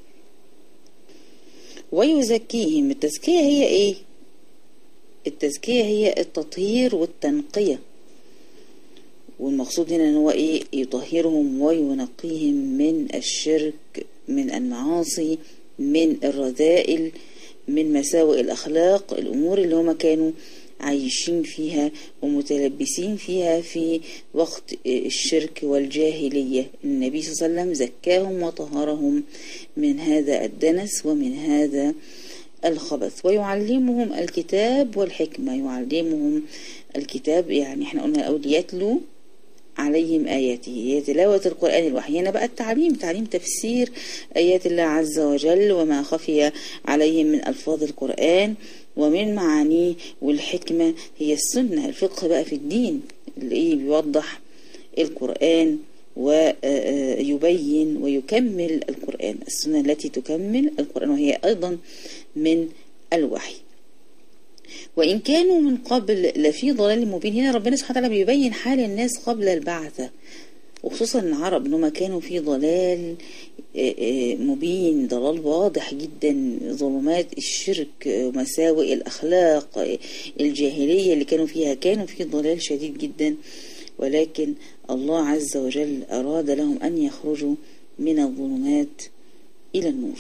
Speaker 1: ويزكيهم، التزكية هي ايه؟ التزكية هي التطهير والتنقية، والمقصود هنا ان هو ايه يطهرهم وينقيهم من الشرك، من المعاصي، من الرذائل، من مساوئ الأخلاق، الأمور اللي هما كانوا عايشين فيها ومتلبسين فيها في وقت الشرك والجاهلية. النبي صلى الله عليه وسلم زكاهم وطهرهم من هذا الدنس ومن هذا الخبث، ويعلمهم الكتاب والحكمة. يعلمهم الكتاب يعني احنا قلنا الأول يتلو عليهم آياته، هي تلاوة القرآن الوحي. هنا بقى التعليم، تعليم تفسير آيات الله عز وجل وما خفي عليهم من ألفاظ القرآن ومن معانيه، والحكمة هي السنة، الفقه بقى في الدين اللي بيوضح القرآن ويبين ويكمل القرآن، السنة التي تكمل القرآن وهي أيضا من الوحي. وإن كانوا من قبل لفي ضلال مبين. هنا ربنا سبحانه وتعالى بيبين حال الناس قبل البعثة، وخصوصا العرب انهم كانوا في ضلال مبين، ضلال واضح جدا، ظلمات الشرك، مساوئ الأخلاق، الجاهلية اللي كانوا فيها، كانوا في ضلال شديد جدا. ولكن الله عز وجل أراد لهم أن يخرجوا من الظلمات إلى النور.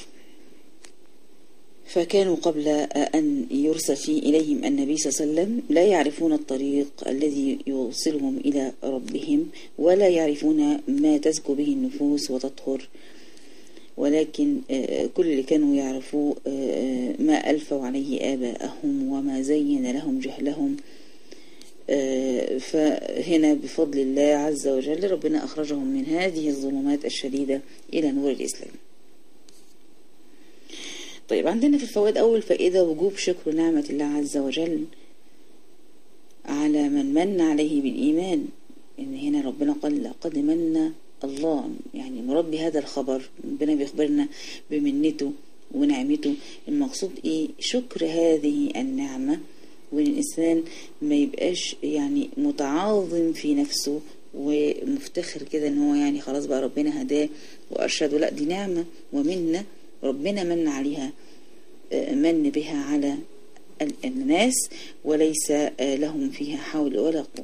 Speaker 1: فكانوا قبل أن يرسل فيه إليهم النبي صلى الله عليه وسلم لا يعرفون الطريق الذي يوصلهم إلى ربهم، ولا يعرفون ما تزكو به النفوس وتطهر، ولكن كل اللي كانوا يعرفوه ما ألفوا عليه آباءهم وما زين لهم جهلهم. فهنا بفضل الله عز وجل ربنا أخرجهم من هذه الظلمات الشديدة إلى نور الإسلام. طيب، عندنا في الفوائد أول فائدة وجوب شكر نعمة الله عز وجل على من من عليه بالإيمان. إن هنا ربنا قال لقد من الله، يعني مراد بهذا الخبر ربنا بيخبرنا بمنته ونعمته. المقصود إيه؟ شكر هذه النعمة، وإن الإنسان ما يبقاش يعني متعاظم في نفسه ومفتخر كده إن هو يعني خلاص بقى ربنا هداه وأرشده. لا، دي نعمة ومنة ربنا من عليها، من بها على الناس وليس لهم فيها حول ولا قوة.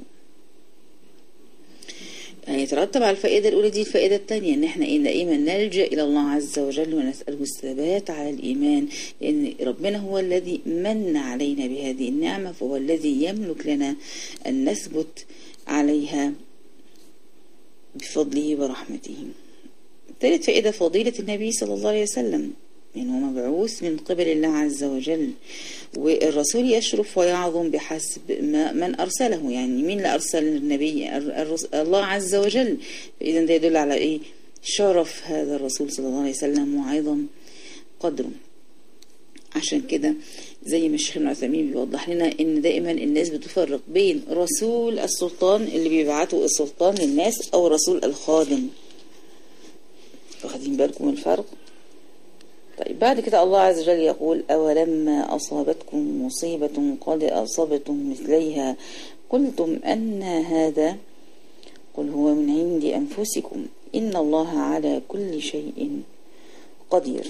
Speaker 1: يعني يترتب على الفائدة الأولى دي الفائدة الثانية، إن إحنا إيه دائما نلجأ إلى الله عز وجل ونسأله الثبات على الإيمان، لأن ربنا هو الذي من علينا بهذه النعمة، فهو الذي يملك لنا أن نثبت عليها بفضله ورحمته. ثالث فائدة فضيلة النبي صلى الله عليه وسلم، إنه يعني مبعوث من قبل الله عز وجل، والرسول يشرف ويعظم بحسب ما من أرسله. يعني مين اللي أرسل النبي؟ الله عز وجل. فإذا ده يدل على إيه؟ شرف هذا الرسول صلى الله عليه وسلم وعظم قدره. عشان كده زي ما الشيخ ابن عثيمين بيوضح لنا إن دائما الناس بتفرق بين رسول السلطان اللي بيبعته السلطان للناس أو رسول الخادم. واخدين بالكم الفرق؟ طيب، بعد كده الله عز وجل يقول أولما أصابتكم مصيبة قد أصبتم مثليها قلتم أن هذا قل هو من عند أنفسكم إن الله على كل شيء قدير.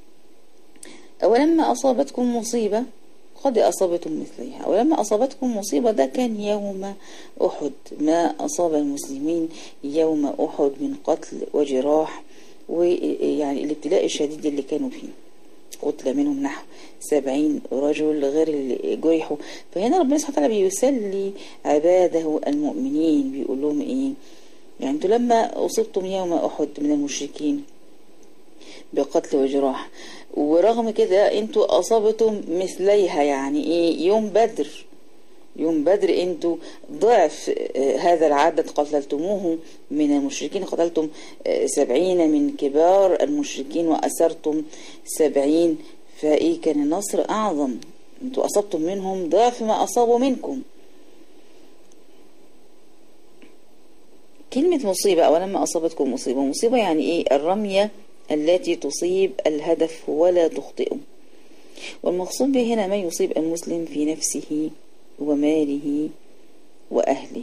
Speaker 1: أولما أصابتكم مصيبة قد أصابتم مثليها. أولما أصابتكم مصيبة ده كان يوم أحد، ما أصاب المسلمين يوم أحد من قتل وجراح، ويعني الابتلاء الشديد اللي كانوا فيه. قتل منهم نحو سبعين رجل غير اللي جرحوا. فهنا ربنا سبحانه وتعالى بيسلي عباده المؤمنين، بيقول لهم ايه؟ يعني انتوا لما أصبتم يوم أحد من المشركين بقتل وجراح، ورغم كده انتوا أصابتم مثليها، يعني ايه؟ يوم بدر، يوم بدر انتوا ضعف هذا العدد قتلتموه من المشركين، قتلتم سبعين من كبار المشركين وأسرتم سبعين، فإيه كان النصر أعظم، انتوا أصبتم منهم ضعف ما أصابوا منكم. كلمة مصيبة أو لما أصابتكم مصيبة، مصيبة يعني إيه؟ الرمية التي تصيب الهدف ولا تخطئه. والمقصود به هنا ما يصيب المسلم في نفسه وماله وأهله.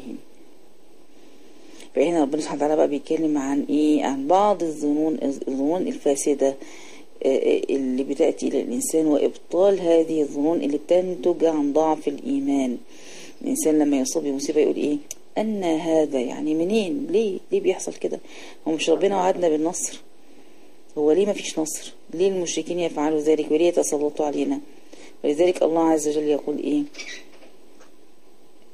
Speaker 1: فهنا ربنا سبحانه وتعالى بقى بيتكلم عن إيه؟ عن بعض الظنون الظنون الفاسدة اللي بتأتي للإنسان، وإبطال هذه الظنون اللي بتنتج عن ضعف الإيمان. الإنسان لما يصاب بمصيبة يقول إيه؟ أن هذا، يعني منين؟ ليه؟ ليه بيحصل كده؟ هو مش ربنا وعدنا بالنصر؟ هو ليه ما فيش نصر؟ ليه المشركين يفعلوا ذلك وليه يتسلطوا علينا؟ ولذلك الله عز وجل يقول إيه؟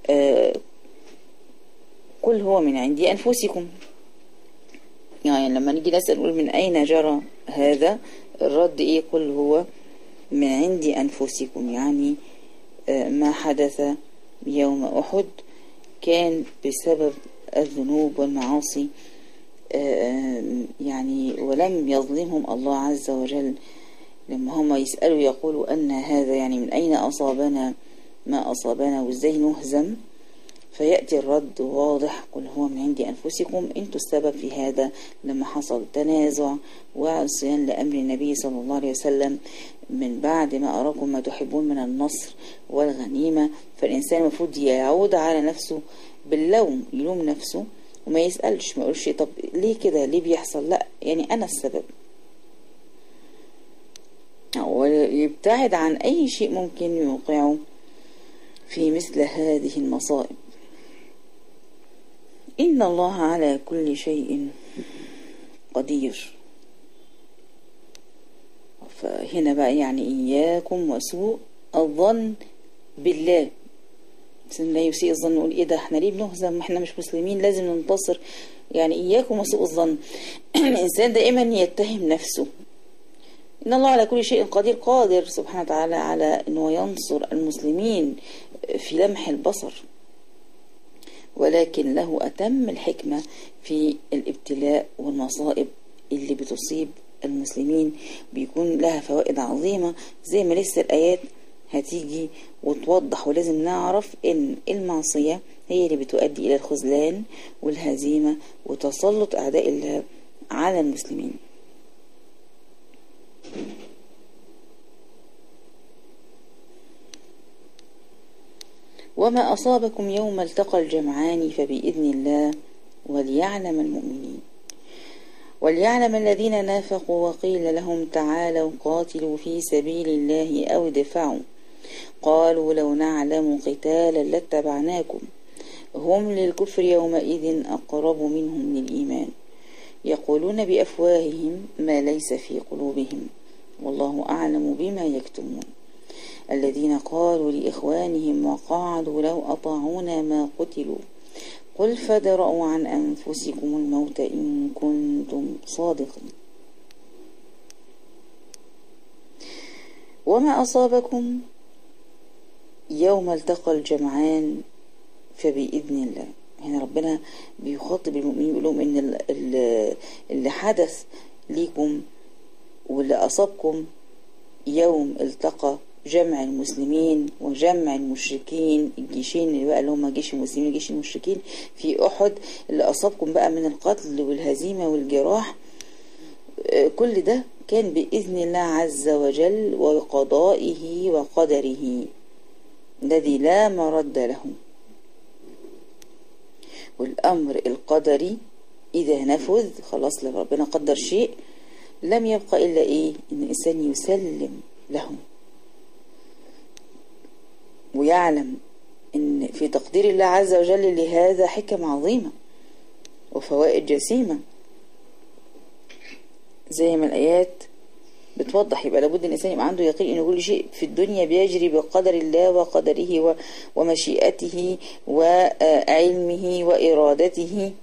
Speaker 1: آه قل هو من عند أنفسكم. يعني لما نيجي نسأل نقول من أين جرى هذا، الرد إيه؟ قل هو من عند أنفسكم. يعني آه ما حدث يوم أحد كان بسبب الذنوب والمعاصي، آه يعني ولم يظلمهم الله عز وجل. لما هم يسألوا يقولوا أن هذا يعني من أين أصابنا ما أصابنا وإزاي نهزم، فيأتي الرد واضح: قل هو من عند أنفسكم، أنتوا السبب في هذا. لما حصل تنازع وعصيان لأمر النبي صلى الله عليه وسلم من بعد ما أراكم ما تحبون من النصر والغنيمة، فالإنسان المفروض يعود على نفسه باللوم، يلوم نفسه وما يسألش، ما يقولش طب ليه كده، ليه بيحصل، لا يعني أنا السبب، ويبتعد عن أي شيء ممكن يوقعه في مثل هذه المصائب. إن الله على كل شيء قدير. فهنا بقى يعني إياكم وسوء الظن بالله. لا يسيء الظن نقول إيه ده، احنا ليه بنهزم، احنا مش مسلمين لازم ننتصر. يعني إياكم وسوء الظن. الإنسان دائما يتهم نفسه. إن الله على كل شيء قدير، قادر سبحانه وتعالى على أنه ينصر المسلمين في لمح البصر، ولكن له أتم الحكمة في الابتلاء والمصائب اللي بتصيب المسلمين، بيكون لها فوائد عظيمة زي ما لسه الآيات هتيجي وتوضح. ولازم نعرف إن المعصية هي اللي بتؤدي إلى الخذلان والهزيمة وتسلط أعداء الله على المسلمين. وما أصابكم يوم التقى الجمعان فبإذن الله وليعلم المؤمنين وليعلم الذين نافقوا وقيل لهم تعالوا قاتلوا في سبيل الله أو ادفعوا قالوا لو نعلم قتالا لاتبعناكم هم للكفر يومئذ أقرب منهم للإيمان يقولون بأفواههم ما ليس في قلوبهم والله أعلم بما يكتمون الذين قالوا لإخوانهم وقعدوا لو أطاعونا ما قتلوا قل فادرءوا عن أنفسكم الموت إن كنتم صادقين. وما أصابكم يوم التقى الجمعان فبإذن الله. هنا ربنا بيخاطب المؤمنين يقول لهم إن اللي حدث ليكم واللي أصابكم يوم التقى جمع المسلمين وجمع المشركين، الجيشين اللي بقى اللي هم جيش المسلمين وجيش المشركين في أحد، اللي أصابكم بقى من القتل والهزيمة والجراح، كل ده كان بإذن الله عز وجل وقضائه وقدره الذي لا مرد له. والأمر القدري إذا نفذ خلاص، لما ربنا قدر شيء لم يبقى إلا إيه؟ إن الإنسان يسلم له ويعلم إن في تقدير الله عز وجل لهذا حكم عظيمة وفوائد جسيمة زي ما الآيات بتوضح. يبقى لابد الإنسان يبقى عنده يقين إن كل شيء في الدنيا بيجري بقدر الله وقدره ومشيئته وعلمه وإرادته،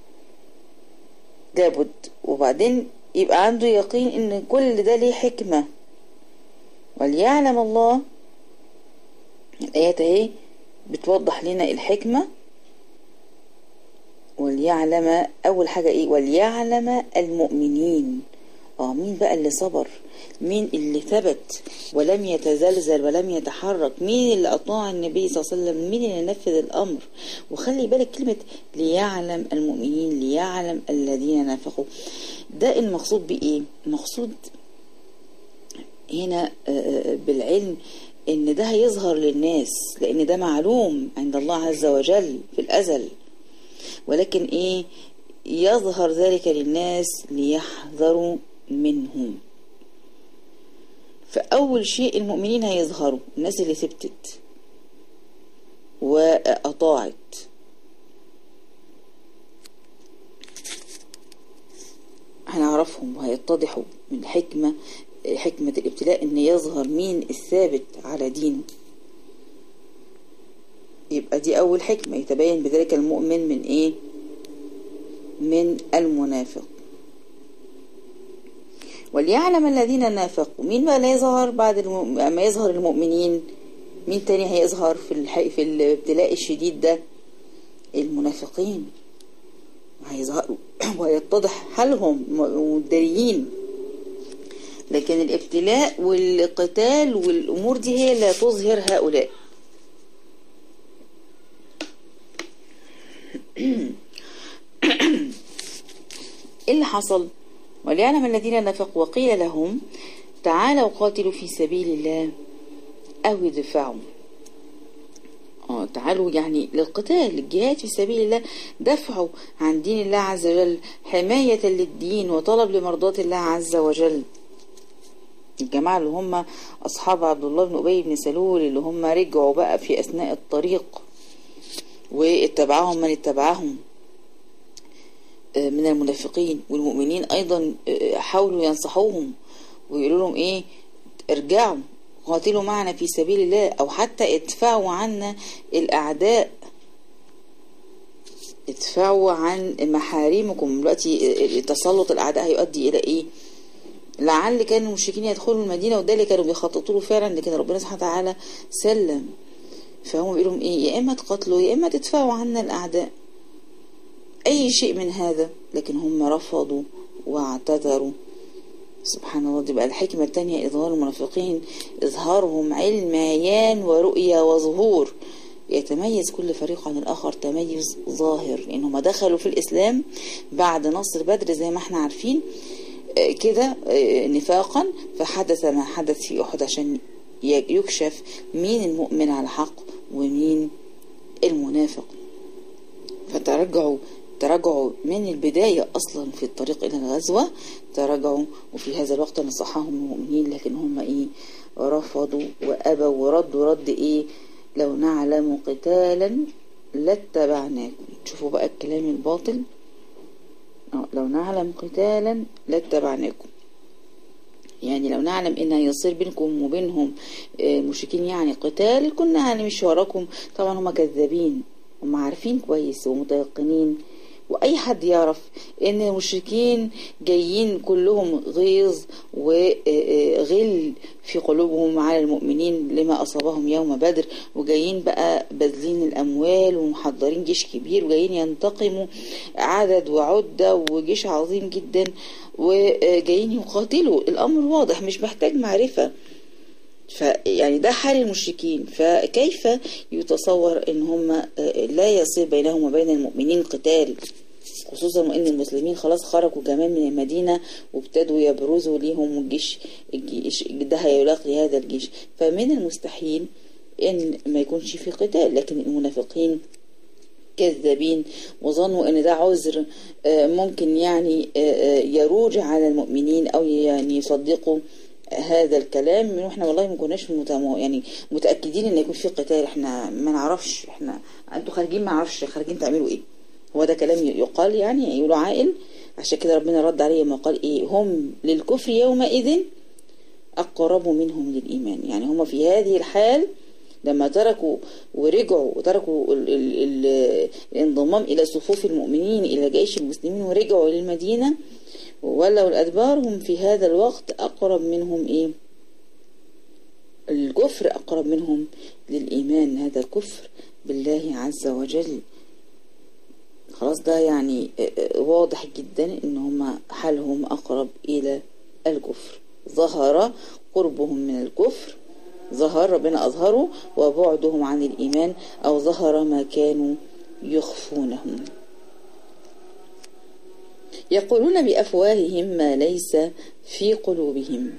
Speaker 1: لابد. وبعدين يبقى عنده يقين إن كل ده ليه حكمة. وليعلم الله، الآيات اهي بتوضح لنا الحكمة. وليعلم أول حاجة إيه؟ وليعلم المؤمنين. آه مين بقى اللي صبر؟ مين اللي ثبت ولم يتزلزل ولم يتحرك؟ مين اللي أطاع النبي صلى الله عليه وسلم؟ مين اللي نفذ الأمر؟ وخلي بالك كلمة ليعلم المؤمنين، ليعلم الذين نافقوا، ده المقصود بإيه؟ المقصود هنا بالعلم إن ده هيظهر للناس، لأن ده معلوم عند الله عز وجل في الأزل، ولكن إيه؟ يظهر ذلك للناس ليحذروا منهم. فأول شيء المؤمنين هيظهروا، الناس اللي ثبتت وأطاعت. هنعرفهم وهيتضحوا من حكمة حكمة الابتلاء، ان يظهر مين الثابت على دينه. يبقى دي أول حكمة، يتبين بذلك المؤمن من إيه؟ من المنافق. وليعلم الذين نافقوا. مين بقى لا يظهر بعد الم... ما يظهر المؤمنين؟ مين تاني هيظهر في الح... في الابتلاء الشديد ده؟ المنافقين هيظهروا ويتضح حالهم مدريين. لكن الابتلاء والقتال والأمور دي هي اللي تظهر هؤلاء. ايه اللي حصل؟ وليعلم الذين نافقوا وقيل لهم تعالوا قاتلوا في سبيل الله أو ادفعوا. اه تعالوا يعني للقتال، الجهاد في سبيل الله، دفعوا عن دين الله عز وجل، حماية للدين وطلب لمرضات الله عز وجل. الجماعة اللي هم أصحاب عبد الله بن أبي بن سلول اللي هم رجعوا بقى في أثناء الطريق واتبعهم من اتبعهم من المنافقين، والمؤمنين أيضا حاولوا ينصحوهم ويقولوا لهم إيه؟ ارجعوا قاتلوا معنا في سبيل الله، أو حتى ادفعوا عنا الأعداء، ادفعوا عن محارمكم. دلوقتي تسلط الأعداء هيؤدي إلى إيه؟ لعل كان المشركين يدخلوا المدينة، وده اللي كانوا بيخططوا له فعلا، لكن ربنا سبحانه وتعالى سلم. فهم بيقولوا إيه؟ يا إما تقتلوا يا إما تدفعوا عنا الأعداء، أي شيء من هذا. لكن هم رفضوا واعتذروا. سبحان الله. دي بقى الحكمة التانية، إظهار المنافقين، إظهارهم علم عيان ورؤية وظهور، يتميز كل فريق عن الآخر تميز ظاهر، لأنهم دخلوا في الإسلام بعد نصر بدر زي ما احنا عارفين كده نفاقا، فحدث ما حدث في أحد عشان يكشف مين المؤمن على حق ومين المنافق. فترجعوا تراجعوا من البداية أصلا في الطريق إلى الغزوة، تراجعوا، وفي هذا الوقت نصحهم المؤمنين، لكن هم إيه؟ رفضوا وأبوا وردوا رد إيه؟ لو نعلم قتالا لاتبعناكم. شوفوا بقى الكلام الباطل، لو نعلم قتالا لاتبعناكم، يعني لو نعلم إن يصير بينكم وبينهم مشركين يعني قتال كنا هنمشي وراكم. طبعا هم كذابين، هم عارفين كويس ومتيقنين، وأي حد يعرف إن المشركين جايين كلهم غيظ وغل في قلوبهم على المؤمنين لما أصابهم يوم بدر، وجايين بقى باذلين الأموال ومحضرين جيش كبير وجايين ينتقموا عدد وعدة وجيش عظيم جدا وجايين يقاتلوا. الأمر واضح مش محتاج معرفة. فيعني ده حال المشركين، فكيف يتصور ان هم لا يصير بينهم وبين المؤمنين قتال، خصوصا وان المسلمين خلاص خرجوا كمان من المدينة وابتدوا يبرزوا ليهم الجيش, الجيش ده هيلاقي هذا الجيش. فمن المستحيل ان ما يكونش في قتال، لكن المنافقين كذابين وظنوا ان ده عذر ممكن يعني يروج على المؤمنين او يعني يصدقوا هذا الكلام. واحنا والله ما كناش متمو... يعني متاكدين ان يكون في قتال، احنا ما نعرفش، احنا انتوا خارجين ما نعرفش خارجين تعملوا ايه. هو ده كلام يقال يعني يقولوا عاقل. عشان كده ربنا رد عليه ما قال ايه؟ هم للكفر يومئذ اقرب منهم للايمان. يعني هم في هذه الحال لما تركوا ورجعوا وتركوا ال ال ال الانضمام الى صفوف المؤمنين الى جيش المسلمين ورجعوا للمدينه ولو الأدبار، هم في هذا الوقت أقرب منهم إيه؟ الكفر أقرب منهم للإيمان، هذا الكفر بالله عز وجل. خلاص ده يعني واضح جدا إن هم حالهم أقرب إلى الكفر. ظهر قربهم من الكفر، ظهر ربنا أظهره، وبعدهم عن الإيمان أو ظهر ما كانوا يخفونهم. يقولون بأفواههم ما ليس في قلوبهم.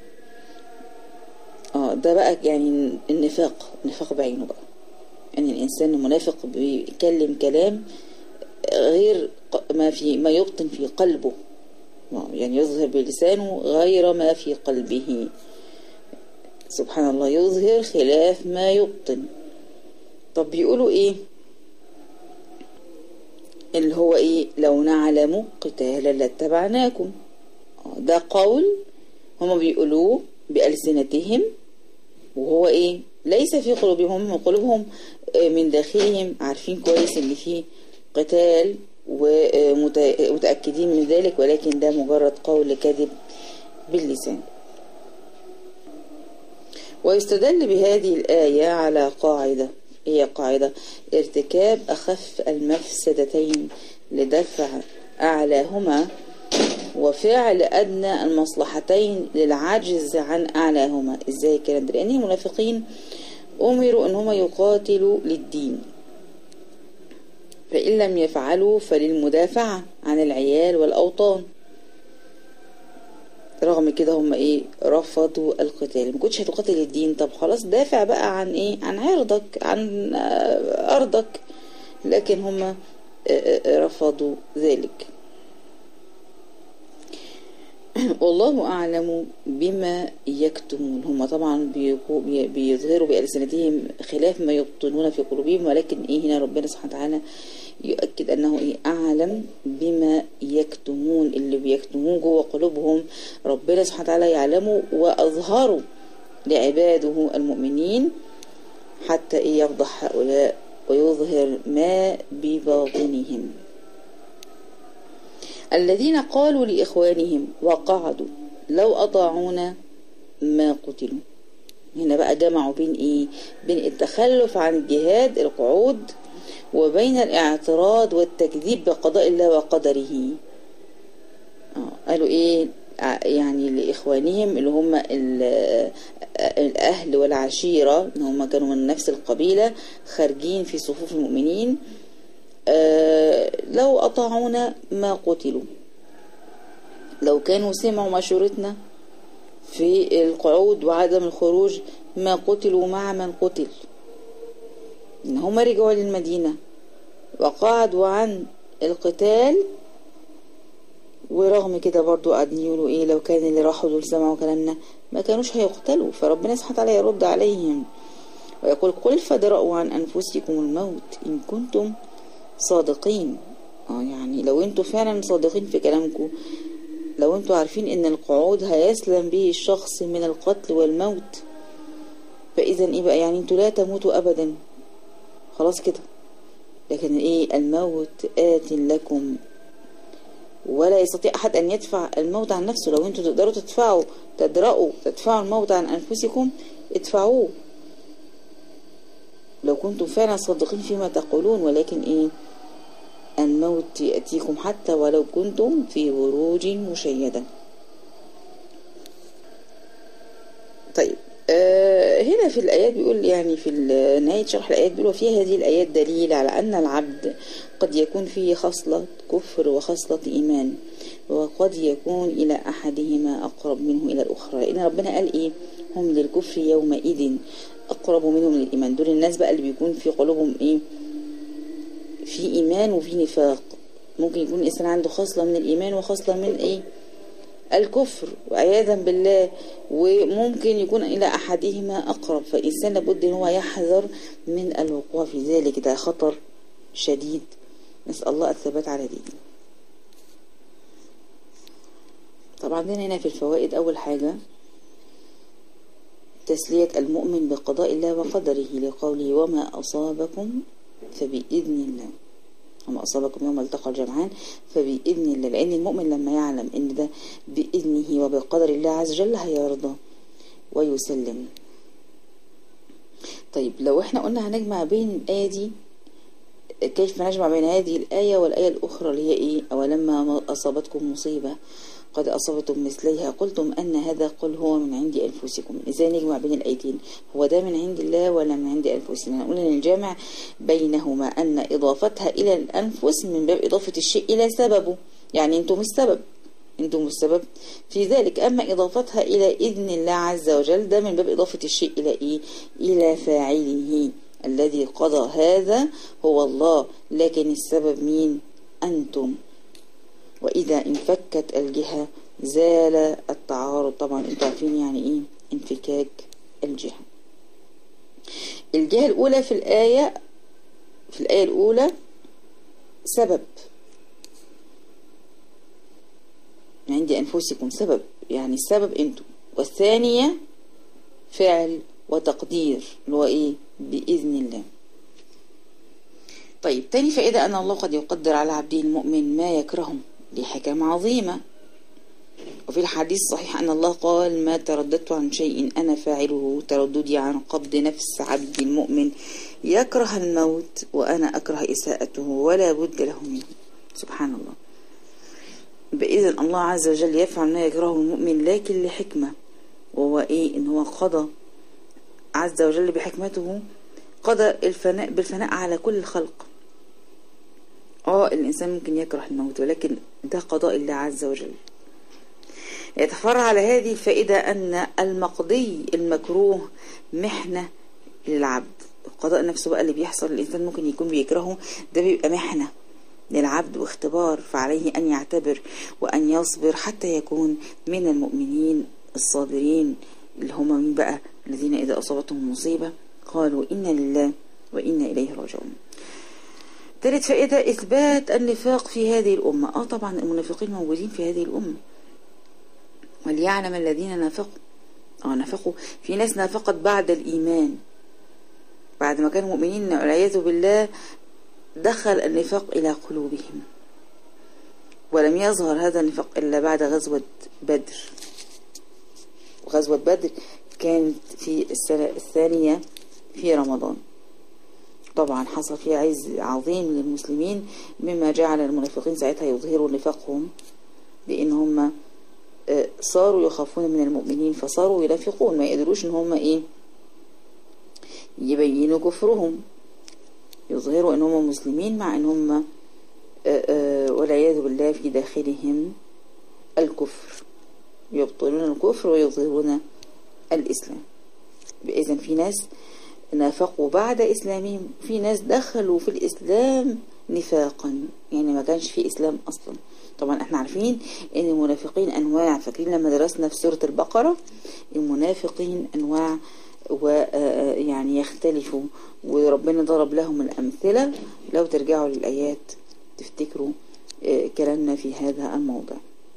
Speaker 1: اه ده بقى يعني النفاق، نفاق بعينه بقى. يعني الإنسان المنافق بيتكلم كلام غير ما في ما يبطن في قلبه، يعني يظهر بلسانه غير ما في قلبه. سبحان الله، يظهر خلاف ما يبطن. طب بيقولوا ايه؟ اللي هو ايه؟ لو نعلم قتالا لاتبعناكم. ده قول هم بيقولوه بألسنتهم، وهو ايه؟ ليس في قلوبهم. قلوبهم من داخلهم عارفين كويس ان فيه قتال ومتأكدين من ذلك، ولكن ده مجرد قول كذب باللسان. ويستدل بهذه الآية على قاعدة، هي قاعدة ارتكاب أخف المفسدتين لدفع أعلاهما، وفعل أدنى المصلحتين للعجز عن أعلاهما. إزاي الكلام ده؟ لأن المنافقين أمروا أن هم يقاتلوا للدين، فإن لم يفعلوا فللمدافعة عن العيال والأوطان. رغم كده هم ايه؟ رفضوا القتال. ما كنتش هتقاتل الدين، طب خلاص دافع بقى عن ايه؟ عن عرضك، عن أرضك. لكن هم رفضوا ذلك. والله أعلم بما يكتمون. هم طبعا بيظهروا بألسنتهم خلاف ما يبطنون في قلوبهم، ولكن إيه هنا ربنا سبحانه وتعالى يؤكد أنه إيه؟ أعلم بما يكتمون. اللي بيكتمون جوه قلوبهم ربنا سبحانه وتعالى يعلمه، وأظهروا لعباده المؤمنين حتى إيه؟ يفضح هؤلاء ويظهر ما بباطنهم. الذين قالوا لإخوانهم وقعدوا لو أطاعونا ما قتلوا. هنا بقى جمعوا بين إيه؟ بين التخلف عن الجهاد القعود، وبين الاعتراض والتكذيب بقضاء الله وقدره. آه قالوا إيه؟ يعني لإخوانهم اللي هم الأهل والعشيرة، اللي هم كانوا من نفس القبيلة خارجين في صفوف المؤمنين، آه لو أطاعونا ما قتلوا. لو كانوا سمعوا مشورتنا في القعود وعدم الخروج ما قتلوا مع من قتل. إن هم رجعوا للمدينة وقعدوا عن القتال، ورغم كده برضو قاعدين يقولوا إيه؟ لو كان اللي راحوا دول سمعوا كلامنا ما كانوش هيقتلوا. فربنا سبحانه وتعالى يرد عليهم ويقول قل فادرءوا عن أنفسكم الموت إن كنتم صادقين. اه يعني لو انتوا فعلا صادقين في كلامكم، لو انتوا عارفين ان القعود هيسلم به الشخص من القتل والموت، فاذا ايه بقى؟ يعني انتوا لا تموتوا ابدا، خلاص كده. لكن ايه؟ الموت آت لكم ولا يستطيع احد ان يدفع الموت عن نفسه. لو انتوا تقدروا تدفعوا تدرأوا تدفعوا الموت عن انفسكم ادفعوه، لو كنتم فعلا صادقين فيما تقولون. ولكن ايه؟ الموت يأتيكم حتى ولو كنتم في بروج مشيدة. طيب آه هنا في الآيات بيقول، يعني في نهاية شرح الآيات بيقول وفي هذه الآيات دليل على أن العبد قد يكون فيه خصلة كفر وخصلة إيمان، وقد يكون إلى أحدهما أقرب منه إلى الأخرى. لأن ربنا قال إيه؟ هم للكفر يومئذ أقرب منهم للإيمان. دول الناس بقى اللي بيكون في قلوبهم إيه؟ في إيمان وفي نفاق. ممكن يكون الإنسان عنده خصلة من الإيمان وخصلة من إيه؟ الكفر وعياذا بالله، وممكن يكون إلى أحدهما أقرب. فالإنسان لابد أن هو يحذر من الوقوع في ذلك، ده خطر شديد. نسأل الله الثبات على دينه. طبعا هنا في الفوائد أول حاجة تسلية المؤمن بقضاء الله وقدره، لقوله وما أصابكم فبإذن الله، وما أصابكم يوم التقى الجمعان فبإذن الله. لأن المؤمن لما يعلم إن ده بإذنه وبقدر الله عز وجل هيرضى ويسلم. طيب لو احنا قلنا هنجمع بين الآية دي، كيف نجمع بين هذه الآية والآية الأخرى اللي هي إيه؟ أولما أصابتكم مصيبة قد أصابتم مثليها قلتم أن هذا قل هو من عند أنفسكم. إزاي نجمع بين الآيتين؟ هو ده من عند الله ولا من عند أنفسنا؟ نقول أن الجامع بينهما أن إضافتها إلى الأنفس من باب إضافة الشيء إلى سببه، يعني أنتم السبب، أنتم السبب في ذلك. أما إضافتها إلى إذن الله عز وجل ده من باب إضافة الشيء إلى إيه؟ إلى فاعله. الذي قضى هذا هو الله، لكن السبب مين؟ أنتم. وإذا انفكت الجهة زال التعارض. طبعا انتوا عارفين يعني ايه انفكاك الجهة. الجهة الأولى في الآية في الآية الأولى سبب، عندي أنفسكم سبب، يعني السبب انتوا. والثانية فعل وتقدير اللي هو ايه؟ بإذن الله. طيب تاني فائدة أن الله قد يقدر على عبده المؤمن ما يكرهه لحكم عظيمة. وفي الحديث الصحيح أن الله قال: ما ترددت عن شيء أنا فاعله ترددي عن قبض نفس عبد المؤمن يكره الموت وأنا أكره إساءته ولا بد له منه. سبحان الله. بإذن الله عز وجل يفعل ما يكرهه المؤمن لكن لحكمة، وهو إيه؟ إن هو قضى عز وجل بحكمته قضى الفناء بالفناء على كل الخلق. اه الإنسان ممكن يكره الموت ولكن ده قضاء الله عز وجل. يتفرع على هذه الفائدة أن المقضي المكروه محنة للعبد. القضاء نفسه بقى اللي بيحصل الإنسان ممكن يكون بيكرهه، ده بيبقى محنة للعبد واختبار، فعليه أن يعتبر وأن يصبر حتى يكون من المؤمنين الصابرين اللي هم من بقى الذين إذا أصابتهم مصيبة قالوا إنا لله وإنا إليه راجعون. ثالث فائدة إثبات النفاق في هذه الأمة. آه طبعا المنافقين موجودين في هذه الأمة، وليعلم الذين نافقوا. اه نافقوا، في ناس نافقت بعد الإيمان، بعد ما كانوا مؤمنين والعياذ بالله دخل النفاق إلى قلوبهم، ولم يظهر هذا النفاق إلا بعد غزوة بدر. وغزوة بدر كانت في السنة الثانية في رمضان. طبعا حصل فيها عز عظيم للمسلمين مما جعل المنافقين ساعتها يظهروا نفاقهم، لأن هم صاروا يخافون من المؤمنين فصاروا ينافقون، ما يقدروش ان هم ايه يبينوا كفرهم، يظهروا ان هم مسلمين مع ان هم والعياذ بالله في داخلهم الكفر، يبطلون الكفر ويظهرون الإسلام. بإذن في ناس نافقوا بعد إسلامهم، في ناس دخلوا في الإسلام نفاقا، يعني ما كانش في إسلام أصلا. طبعا احنا عارفين ان المنافقين انواع، فاكرين لما درسنا في سورة البقرة المنافقين انواع ويعني يختلفوا، وربنا ضرب لهم الامثلة. لو ترجعوا للآيات تفتكروا كلامنا في هذا الموضوع.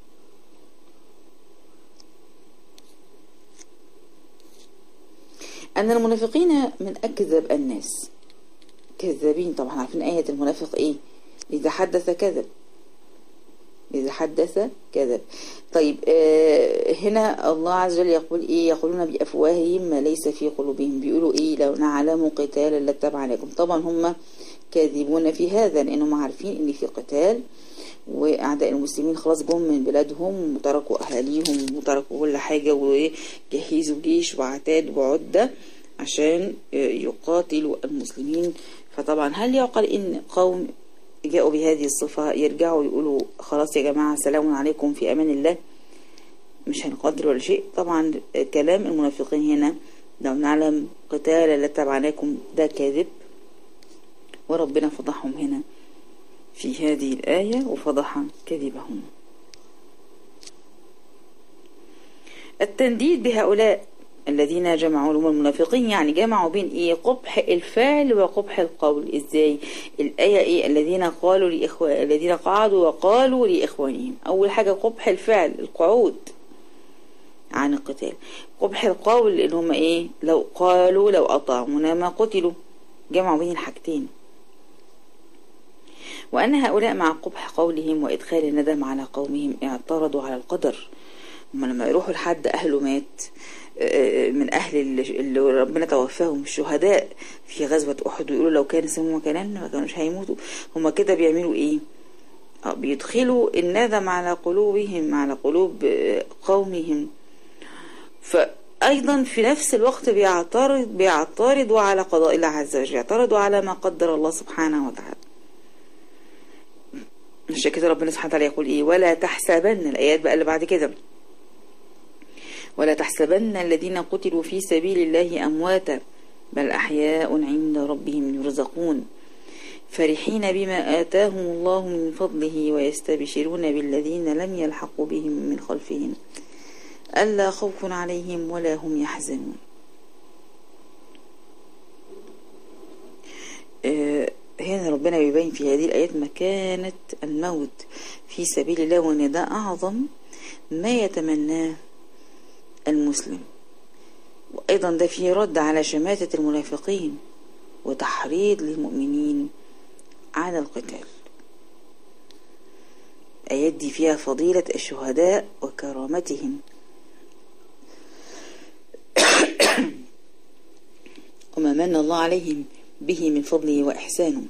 Speaker 1: أن المنافقين من أكذب الناس، كذابين. طبعا عارفين آية المنافق إيه؟ إذا حدث كذب، إذا حدث كذب. طيب آه هنا الله عز وجل يقول إيه؟ يقولون بأفواههم ما ليس في قلوبهم. بيقولوا إيه؟ لو نعلم قتالا لاتبعناكم. طبعا هم كاذبون في هذا، لأنهم عارفين إن في قتال وأعداء المسلمين خلاص جم من بلادهم وتركوا أهاليهم وتركوا كل حاجة وجهزوا جيش وعتاد وعدة عشان يقاتلوا المسلمين. فطبعا هل يعقل إن قوم جاءوا بهذه الصفة يرجعوا يقولوا خلاص يا جماعة سلام عليكم في أمان الله مش هنقدر ولا شيء؟ طبعا كلام المنافقين هنا لو نعلم قتالا لاتبعناكم ده كاذب، وربنا فضحهم هنا في هذه الآية وفضح كذبهم. التنديد بهؤلاء الذين جمعوا لهم المنافقين، يعني جمعوا بين ايه؟ قبح الفعل وقبح القول. ازاي؟ الآية ايه؟ الذين قالوا لإخوان الذين قعدوا وقالوا لإخوانهم. أول حاجة قبح الفعل، القعود عن القتال. قبح القول اللي هم ايه؟ لو قالوا لو أطاعونا ما قتلوا. جمعوا بين الحاجتين. وأن هؤلاء مع قبح قولهم وإدخال الندم على قومهم اعترضوا على القدر. هم لما يروحوا لحد أهله مات من أهل اللي ربنا توفاهم الشهداء في غزوة أحد ويقولوا لو كان سموا مكاننا ما كانوش هيموتوا، هم كده بيعملوا إيه؟ بيدخلوا الندم على قلوبهم على قلوب قومهم. فأيضا في نفس الوقت بيعترض بيعترضوا على قضاء الله عز وجل، بيعترضوا على ما قدر الله سبحانه وتعالى. عشان كده ربنا سبحانه وتعالى يقول ايه؟ ولا تحسبن، الآيات بقى اللي بعد كده، ولا تحسبن الذين قتلوا في سبيل الله أمواتا بل أحياء عند ربهم يرزقون فرحين بما آتاهم الله من فضله ويستبشرون بالذين لم يلحقوا بهم من خلفهم ألا خوف عليهم ولا هم يحزنون. آه هنا ربنا يبين في هذه الآيات مكانة الموت في سبيل الله، وأن ده أعظم ما يتمناه المسلم. وأيضا ده فيه رد على شماتة المنافقين وتحريض للمؤمنين عن القتال. آيات دي فيها فضيلة الشهداء وكرامتهم وما من الله عليهم به من فضله وإحسانه.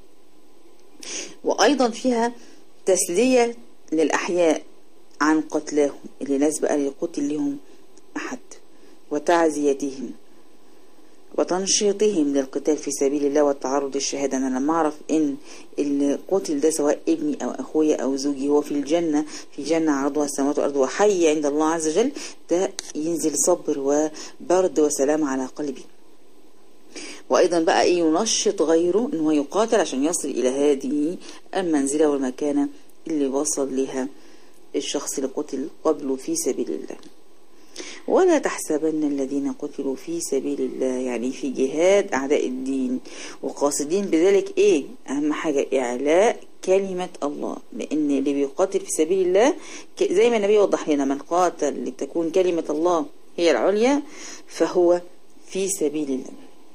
Speaker 1: وأيضا فيها تسلية للأحياء عن قتلاهم، اللي ناس بقى لقتل لهم أحد، وتعزيتهم وتنشيطهم للقتال في سبيل الله والتعرض للشهادة. أنا لما أعرف إن القتل ده سواء ابني أو أخويا أو زوجي هو في الجنة، في جنة عرضها السماوات والأرض وحي عند الله عز وجل، ده ينزل صبر وبرد وسلام على قلبي. وأيضا بقى إيه ينشط غيره إنه يقاتل عشان يصل إلى هذه المنزلة والمكانة اللي وصل لها الشخص اللي قتل قبله في سبيل الله. ولا تحسبن الذين قتلوا في سبيل الله، يعني في جهاد أعداء الدين وقاصدين بذلك إيه؟ أهم حاجة إعلاء كلمة الله، لأن اللي بيقاتل في سبيل الله زي ما النبي وضح لنا، من قاتل لتكون كلمة الله هي العليا فهو في سبيل الله.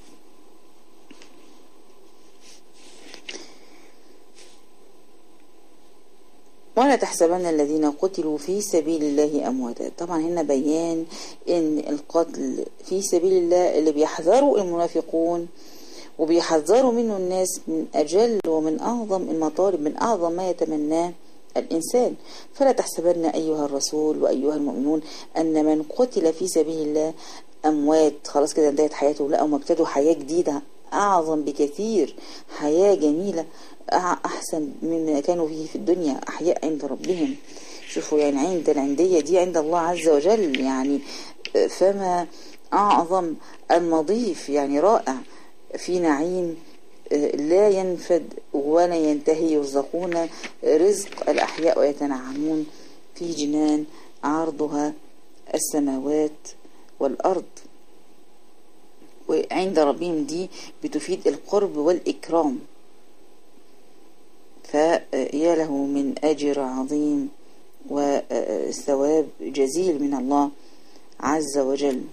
Speaker 1: ولا تحسبن الذين قتلوا في سبيل الله أمواتا. طبعا هنا بيان ان القتل في سبيل الله اللي بيحذروا المنافقون وبيحذروا منه الناس من أجل ومن أعظم المطالب، من أعظم ما يتمناه الإنسان. فلا تحسبن أيها الرسول وأيها المؤمنون أن من قتل في سبيل الله أموات، خلاص كده انتهت حياته، لا، هم ابتدوا حياة جديدة أعظم بكثير، حياة جميلة أحسن مما كانوا فيه في الدنيا، أحياء عند ربهم. شوفوا يعني عند العندية دي عند الله عز وجل، يعني فما أعظم المضيف، يعني رائع، في نعيم لا ينفد ولا ينتهي، يرزقون رزق الأحياء ويتنعمون في جنان عرضها السماوات والأرض. وعند ربهم دي بتفيد القرب والإكرام، فيا له من أجر عظيم وثواب جزيل من الله عز وجل.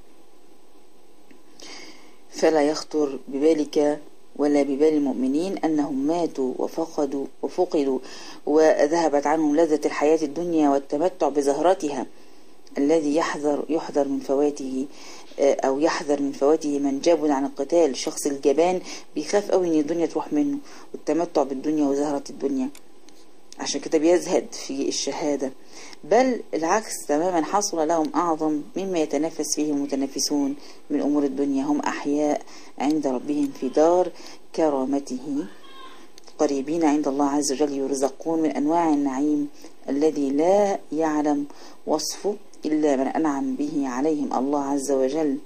Speaker 1: فلا يخطر ببالك ولا ببال المؤمنين أنهم ماتوا وفقدوا وفقدوا وذهبت عنهم لذة الحياة الدنيا والتمتع بزهرتها، الذي يحذر يحذر من فواته أو يحذر من فواته من جاب عن القتال. الشخص الجبان بيخاف قوي إن الدنيا تروح منه والتمتع بالدنيا وزهرة الدنيا، عشان كده بيزهد في الشهادة. بل العكس تماما، حصل لهم أعظم مما يتنافس فيه المتنافسون من أمور الدنيا، هم أحياء عند ربهم في دار كرامته، قريبين عند الله عز وجل، يرزقون من أنواع النعيم الذي لا يعلم وصفه إلا من أنعم به عليهم الله عز وجل.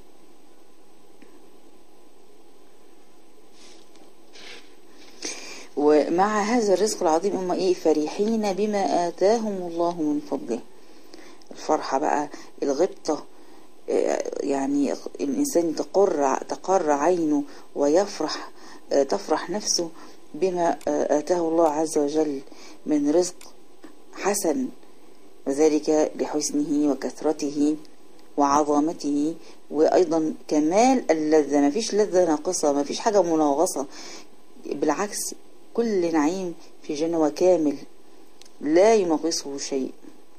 Speaker 1: ومع هذا الرزق العظيم هم إيه؟ فرحين بما آتاهم الله من فضله. الفرحة بقى الغبطة، يعني الإنسان تقر تقر عينه ويفرح، تفرح نفسه بما آتاه الله عز وجل من رزق حسن، وذلك لحسنه وكثرته وعظمته، وأيضا كمال اللذة. ما فيش لذة ناقصة، ما فيش حاجة مناغصة، بالعكس كل نعيم في جنة وكامل لا ينقصه شيء.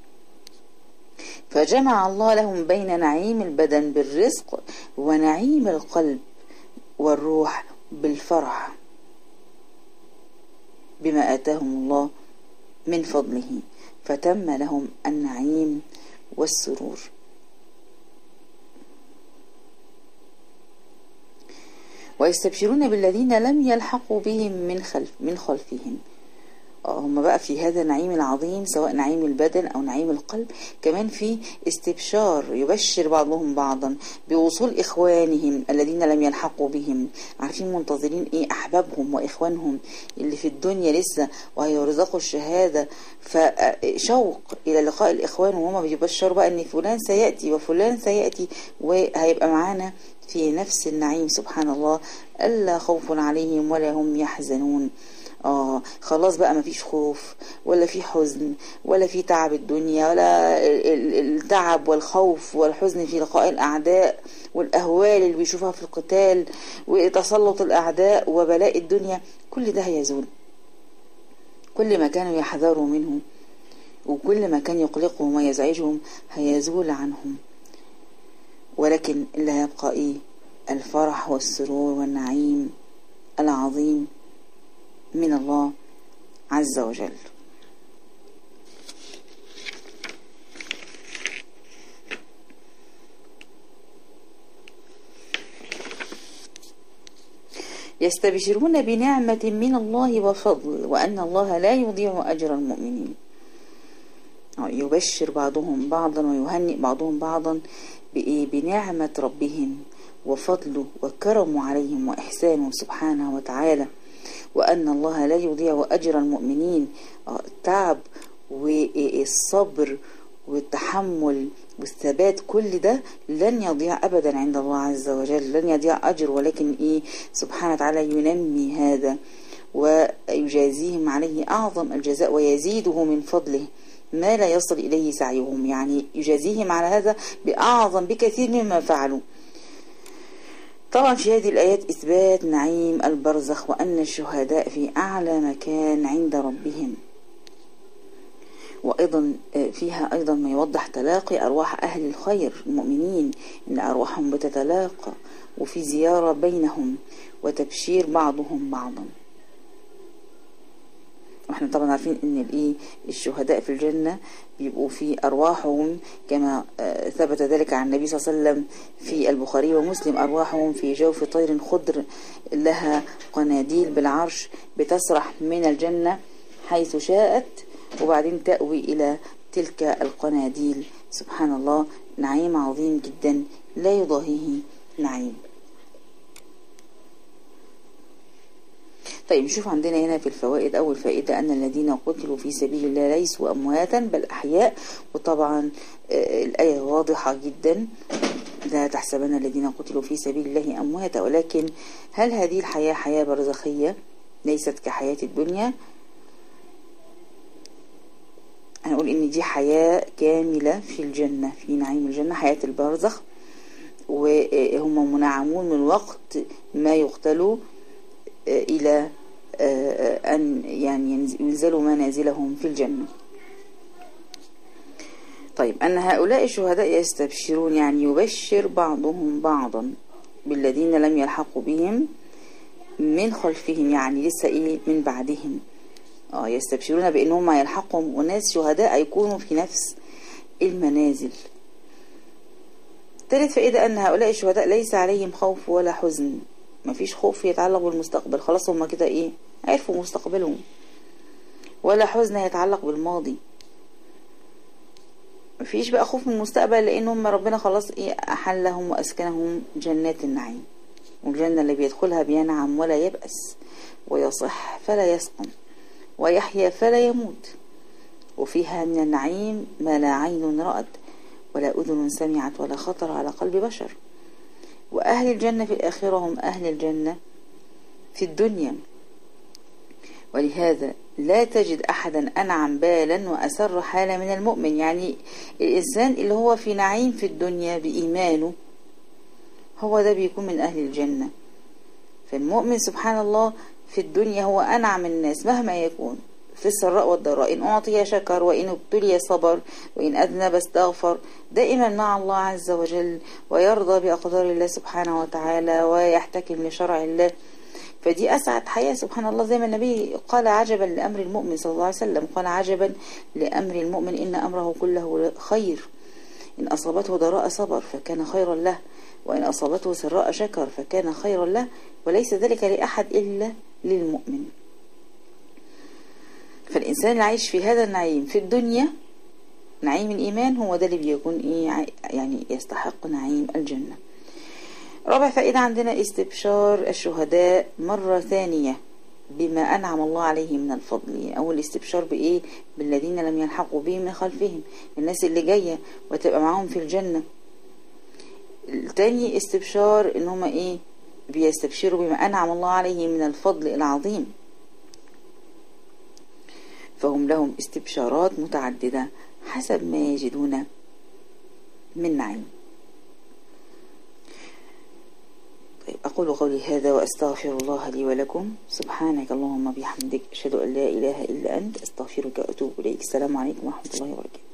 Speaker 1: فجمع الله لهم بين نعيم البدن بالرزق ونعيم القلب والروح بالفرح بما آتاهم الله من فضله، فتم لهم النعيم والسرور. ويستبشرون بالذين لم يلحقوا بهم من خلف من خلفهم. هم بقى في هذا النعيم العظيم، سواء نعيم البدن أو نعيم القلب، كمان في استبشار، يبشر بعضهم بعضا بوصول إخوانهم الذين لم يلحقوا بهم. عارفين منتظرين إيه؟ أحبابهم وإخوانهم اللي في الدنيا لسه وهيرزقوا الشهادة، فشوق إلى لقاء الإخوان، وهم بيبشروا بقى إن فلان سيأتي وفلان سيأتي وهيبقى معانا في نفس النعيم. سبحان الله، ألا خوف عليهم ولا هم يحزنون. آه خلاص بقى ما فيش خوف ولا في حزن ولا في تعب الدنيا ولا التعب والخوف والحزن في لقاء الأعداء والأهوال اللي بيشوفها في القتال وتسلط الأعداء وبلاء الدنيا. كل ده هيزول. كل ما كانوا يحذروا منه وكل ما كان يقلقهم ويزعجهم هيزول عنهم، ولكن اللي هيبقى ايه؟ الفرح والسرور والنعيم العظيم من الله عز وجل. يستبشرون بنعمة من الله وفضل وأن الله لا يضيع أجر المؤمنين. يبشر بعضهم بعضا ويهنئ بعضهم بعضا بإيه؟ بنعمة ربهم وفضله وكرمه عليهم وإحسانه سبحانه وتعالى، وأن الله لا يضيع أجر المؤمنين. التعب والصبر والتحمل والثبات كل ده لن يضيع أبدا عند الله عز وجل، لن يضيع أجر، ولكن إيه؟ سبحانه وتعالى ينمي هذا ويجازيهم عليه أعظم الجزاء ويزيده من فضله ما لا يصل إليه سعيهم، يعني يجازيهم على هذا بأعظم بكثير مما فعلوا. طبعا في هذه الآيات إثبات نعيم البرزخ وأن الشهداء في أعلى مكان عند ربهم، وأيضا فيها أيضا ما يوضح تلاقي أرواح أهل الخير المؤمنين، إن أرواحهم بتتلاقى وفي زيارة بينهم وتبشير بعضهم بعضا. واحنا طبعا عارفين ان الايه الشهداء في الجنة بيبقوا في ارواحهم كما ثبت ذلك عن النبي صلى الله عليه وسلم في البخاري ومسلم، ارواحهم في جوف طير خضر لها قناديل بالعرش بتسرح من الجنة حيث شاءت وبعدين تأوي الى تلك القناديل. سبحان الله، نعيم عظيم جدا لا يضاهيه نعيم. طيب نشوف عندنا هنا في الفوائد. أول فائدة أن الذين قتلوا في سبيل الله ليسوا أمواتا بل أحياء، وطبعا الآية واضحة جدا، لا تحسبن الذين قتلوا في سبيل الله أمواتا، ولكن هل هذه الحياة حياة برزخية ليست كحياة الدنيا؟ هنقول إن دي حياة كاملة في الجنة، في نعيم الجنة، حياة البرزخ، وهم منعمون من وقت ما يقتلوا إلى أن يعني ينزلوا منازلهم في الجنة. طيب أن هؤلاء الشهداء يستبشرون، يعني يبشر بعضهم بعضا بالذين لم يلحقوا بهم من خلفهم، يعني لسه إيه من بعدهم. آه يستبشرون بأنهم يلحقهم وناس شهداء يكونوا في نفس المنازل. ثالث فائدة أن هؤلاء الشهداء ليس عليهم خوف ولا حزن، ما فيش خوف يتعلق بالمستقبل، خلاص هم كده ايه عرفوا مستقبلهم، ولا حزن يتعلق بالماضي، ما فيش بقى خوف من المستقبل، لان هم ربنا خلاص ايه احلهم واسكنهم جنات النعيم، والجنة اللي بيدخلها بينعم ولا يبأس ويصح فلا يسقم ويحيا فلا يموت، وفيها من النعيم ما لا عين رأت ولا أذن سمعت ولا خطر على قلب بشر. وأهل الجنة في الآخرة هم أهل الجنة في الدنيا، ولهذا لا تجد أحدا أنعم بالا وأسر حالا من المؤمن. يعني الإنسان اللي هو في نعيم في الدنيا بإيمانه هو ده بيكون من أهل الجنة. فالمؤمن سبحان الله في الدنيا هو أنعم الناس مهما يكون، في السراء والضراء، إن أعطي شكر وإن ابتلي صبر وإن أذنب استغفر، دائما مع الله عز وجل ويرضى بأقدار الله سبحانه وتعالى ويحتكم لشرع الله. فدي أسعد حياة سبحان الله، زي ما النبي قال عجبا لأمر المؤمن صلى الله عليه وسلم، قال عجبا لأمر المؤمن إن أمره كله خير، إن أصابته ضراء صبر فكان خيرا له، وإن أصابته سراء شكر فكان خيرا له، وليس ذلك لأحد إلا للمؤمن. فالإنسان اللي عايش في هذا النعيم في الدنيا نعيم الإيمان هو ده اللي بيكون إيه يعني يستحق نعيم الجنة. رابع فائدة عندنا استبشار الشهداء مرة ثانية بما أنعم الله عليه من الفضل. أول استبشار بإيه؟ بالذين لم يلحقوا بهم من خلفهم، الناس اللي جاية وتبقى معهم في الجنة. الثاني استبشار إن هم إيه بيستبشروا بما أنعم الله عليه من الفضل العظيم، فهم لهم استبشارات متعددة حسب ما يجدون من نعيم. طيب أقول أقول قولي هذا وأستغفر الله لي ولكم. سبحانك اللهم بحمدك، أشهد أن لا إله إلا أنت، أستغفرك وأتوب إليك. السلام عليكم ورحمة الله وبركاته.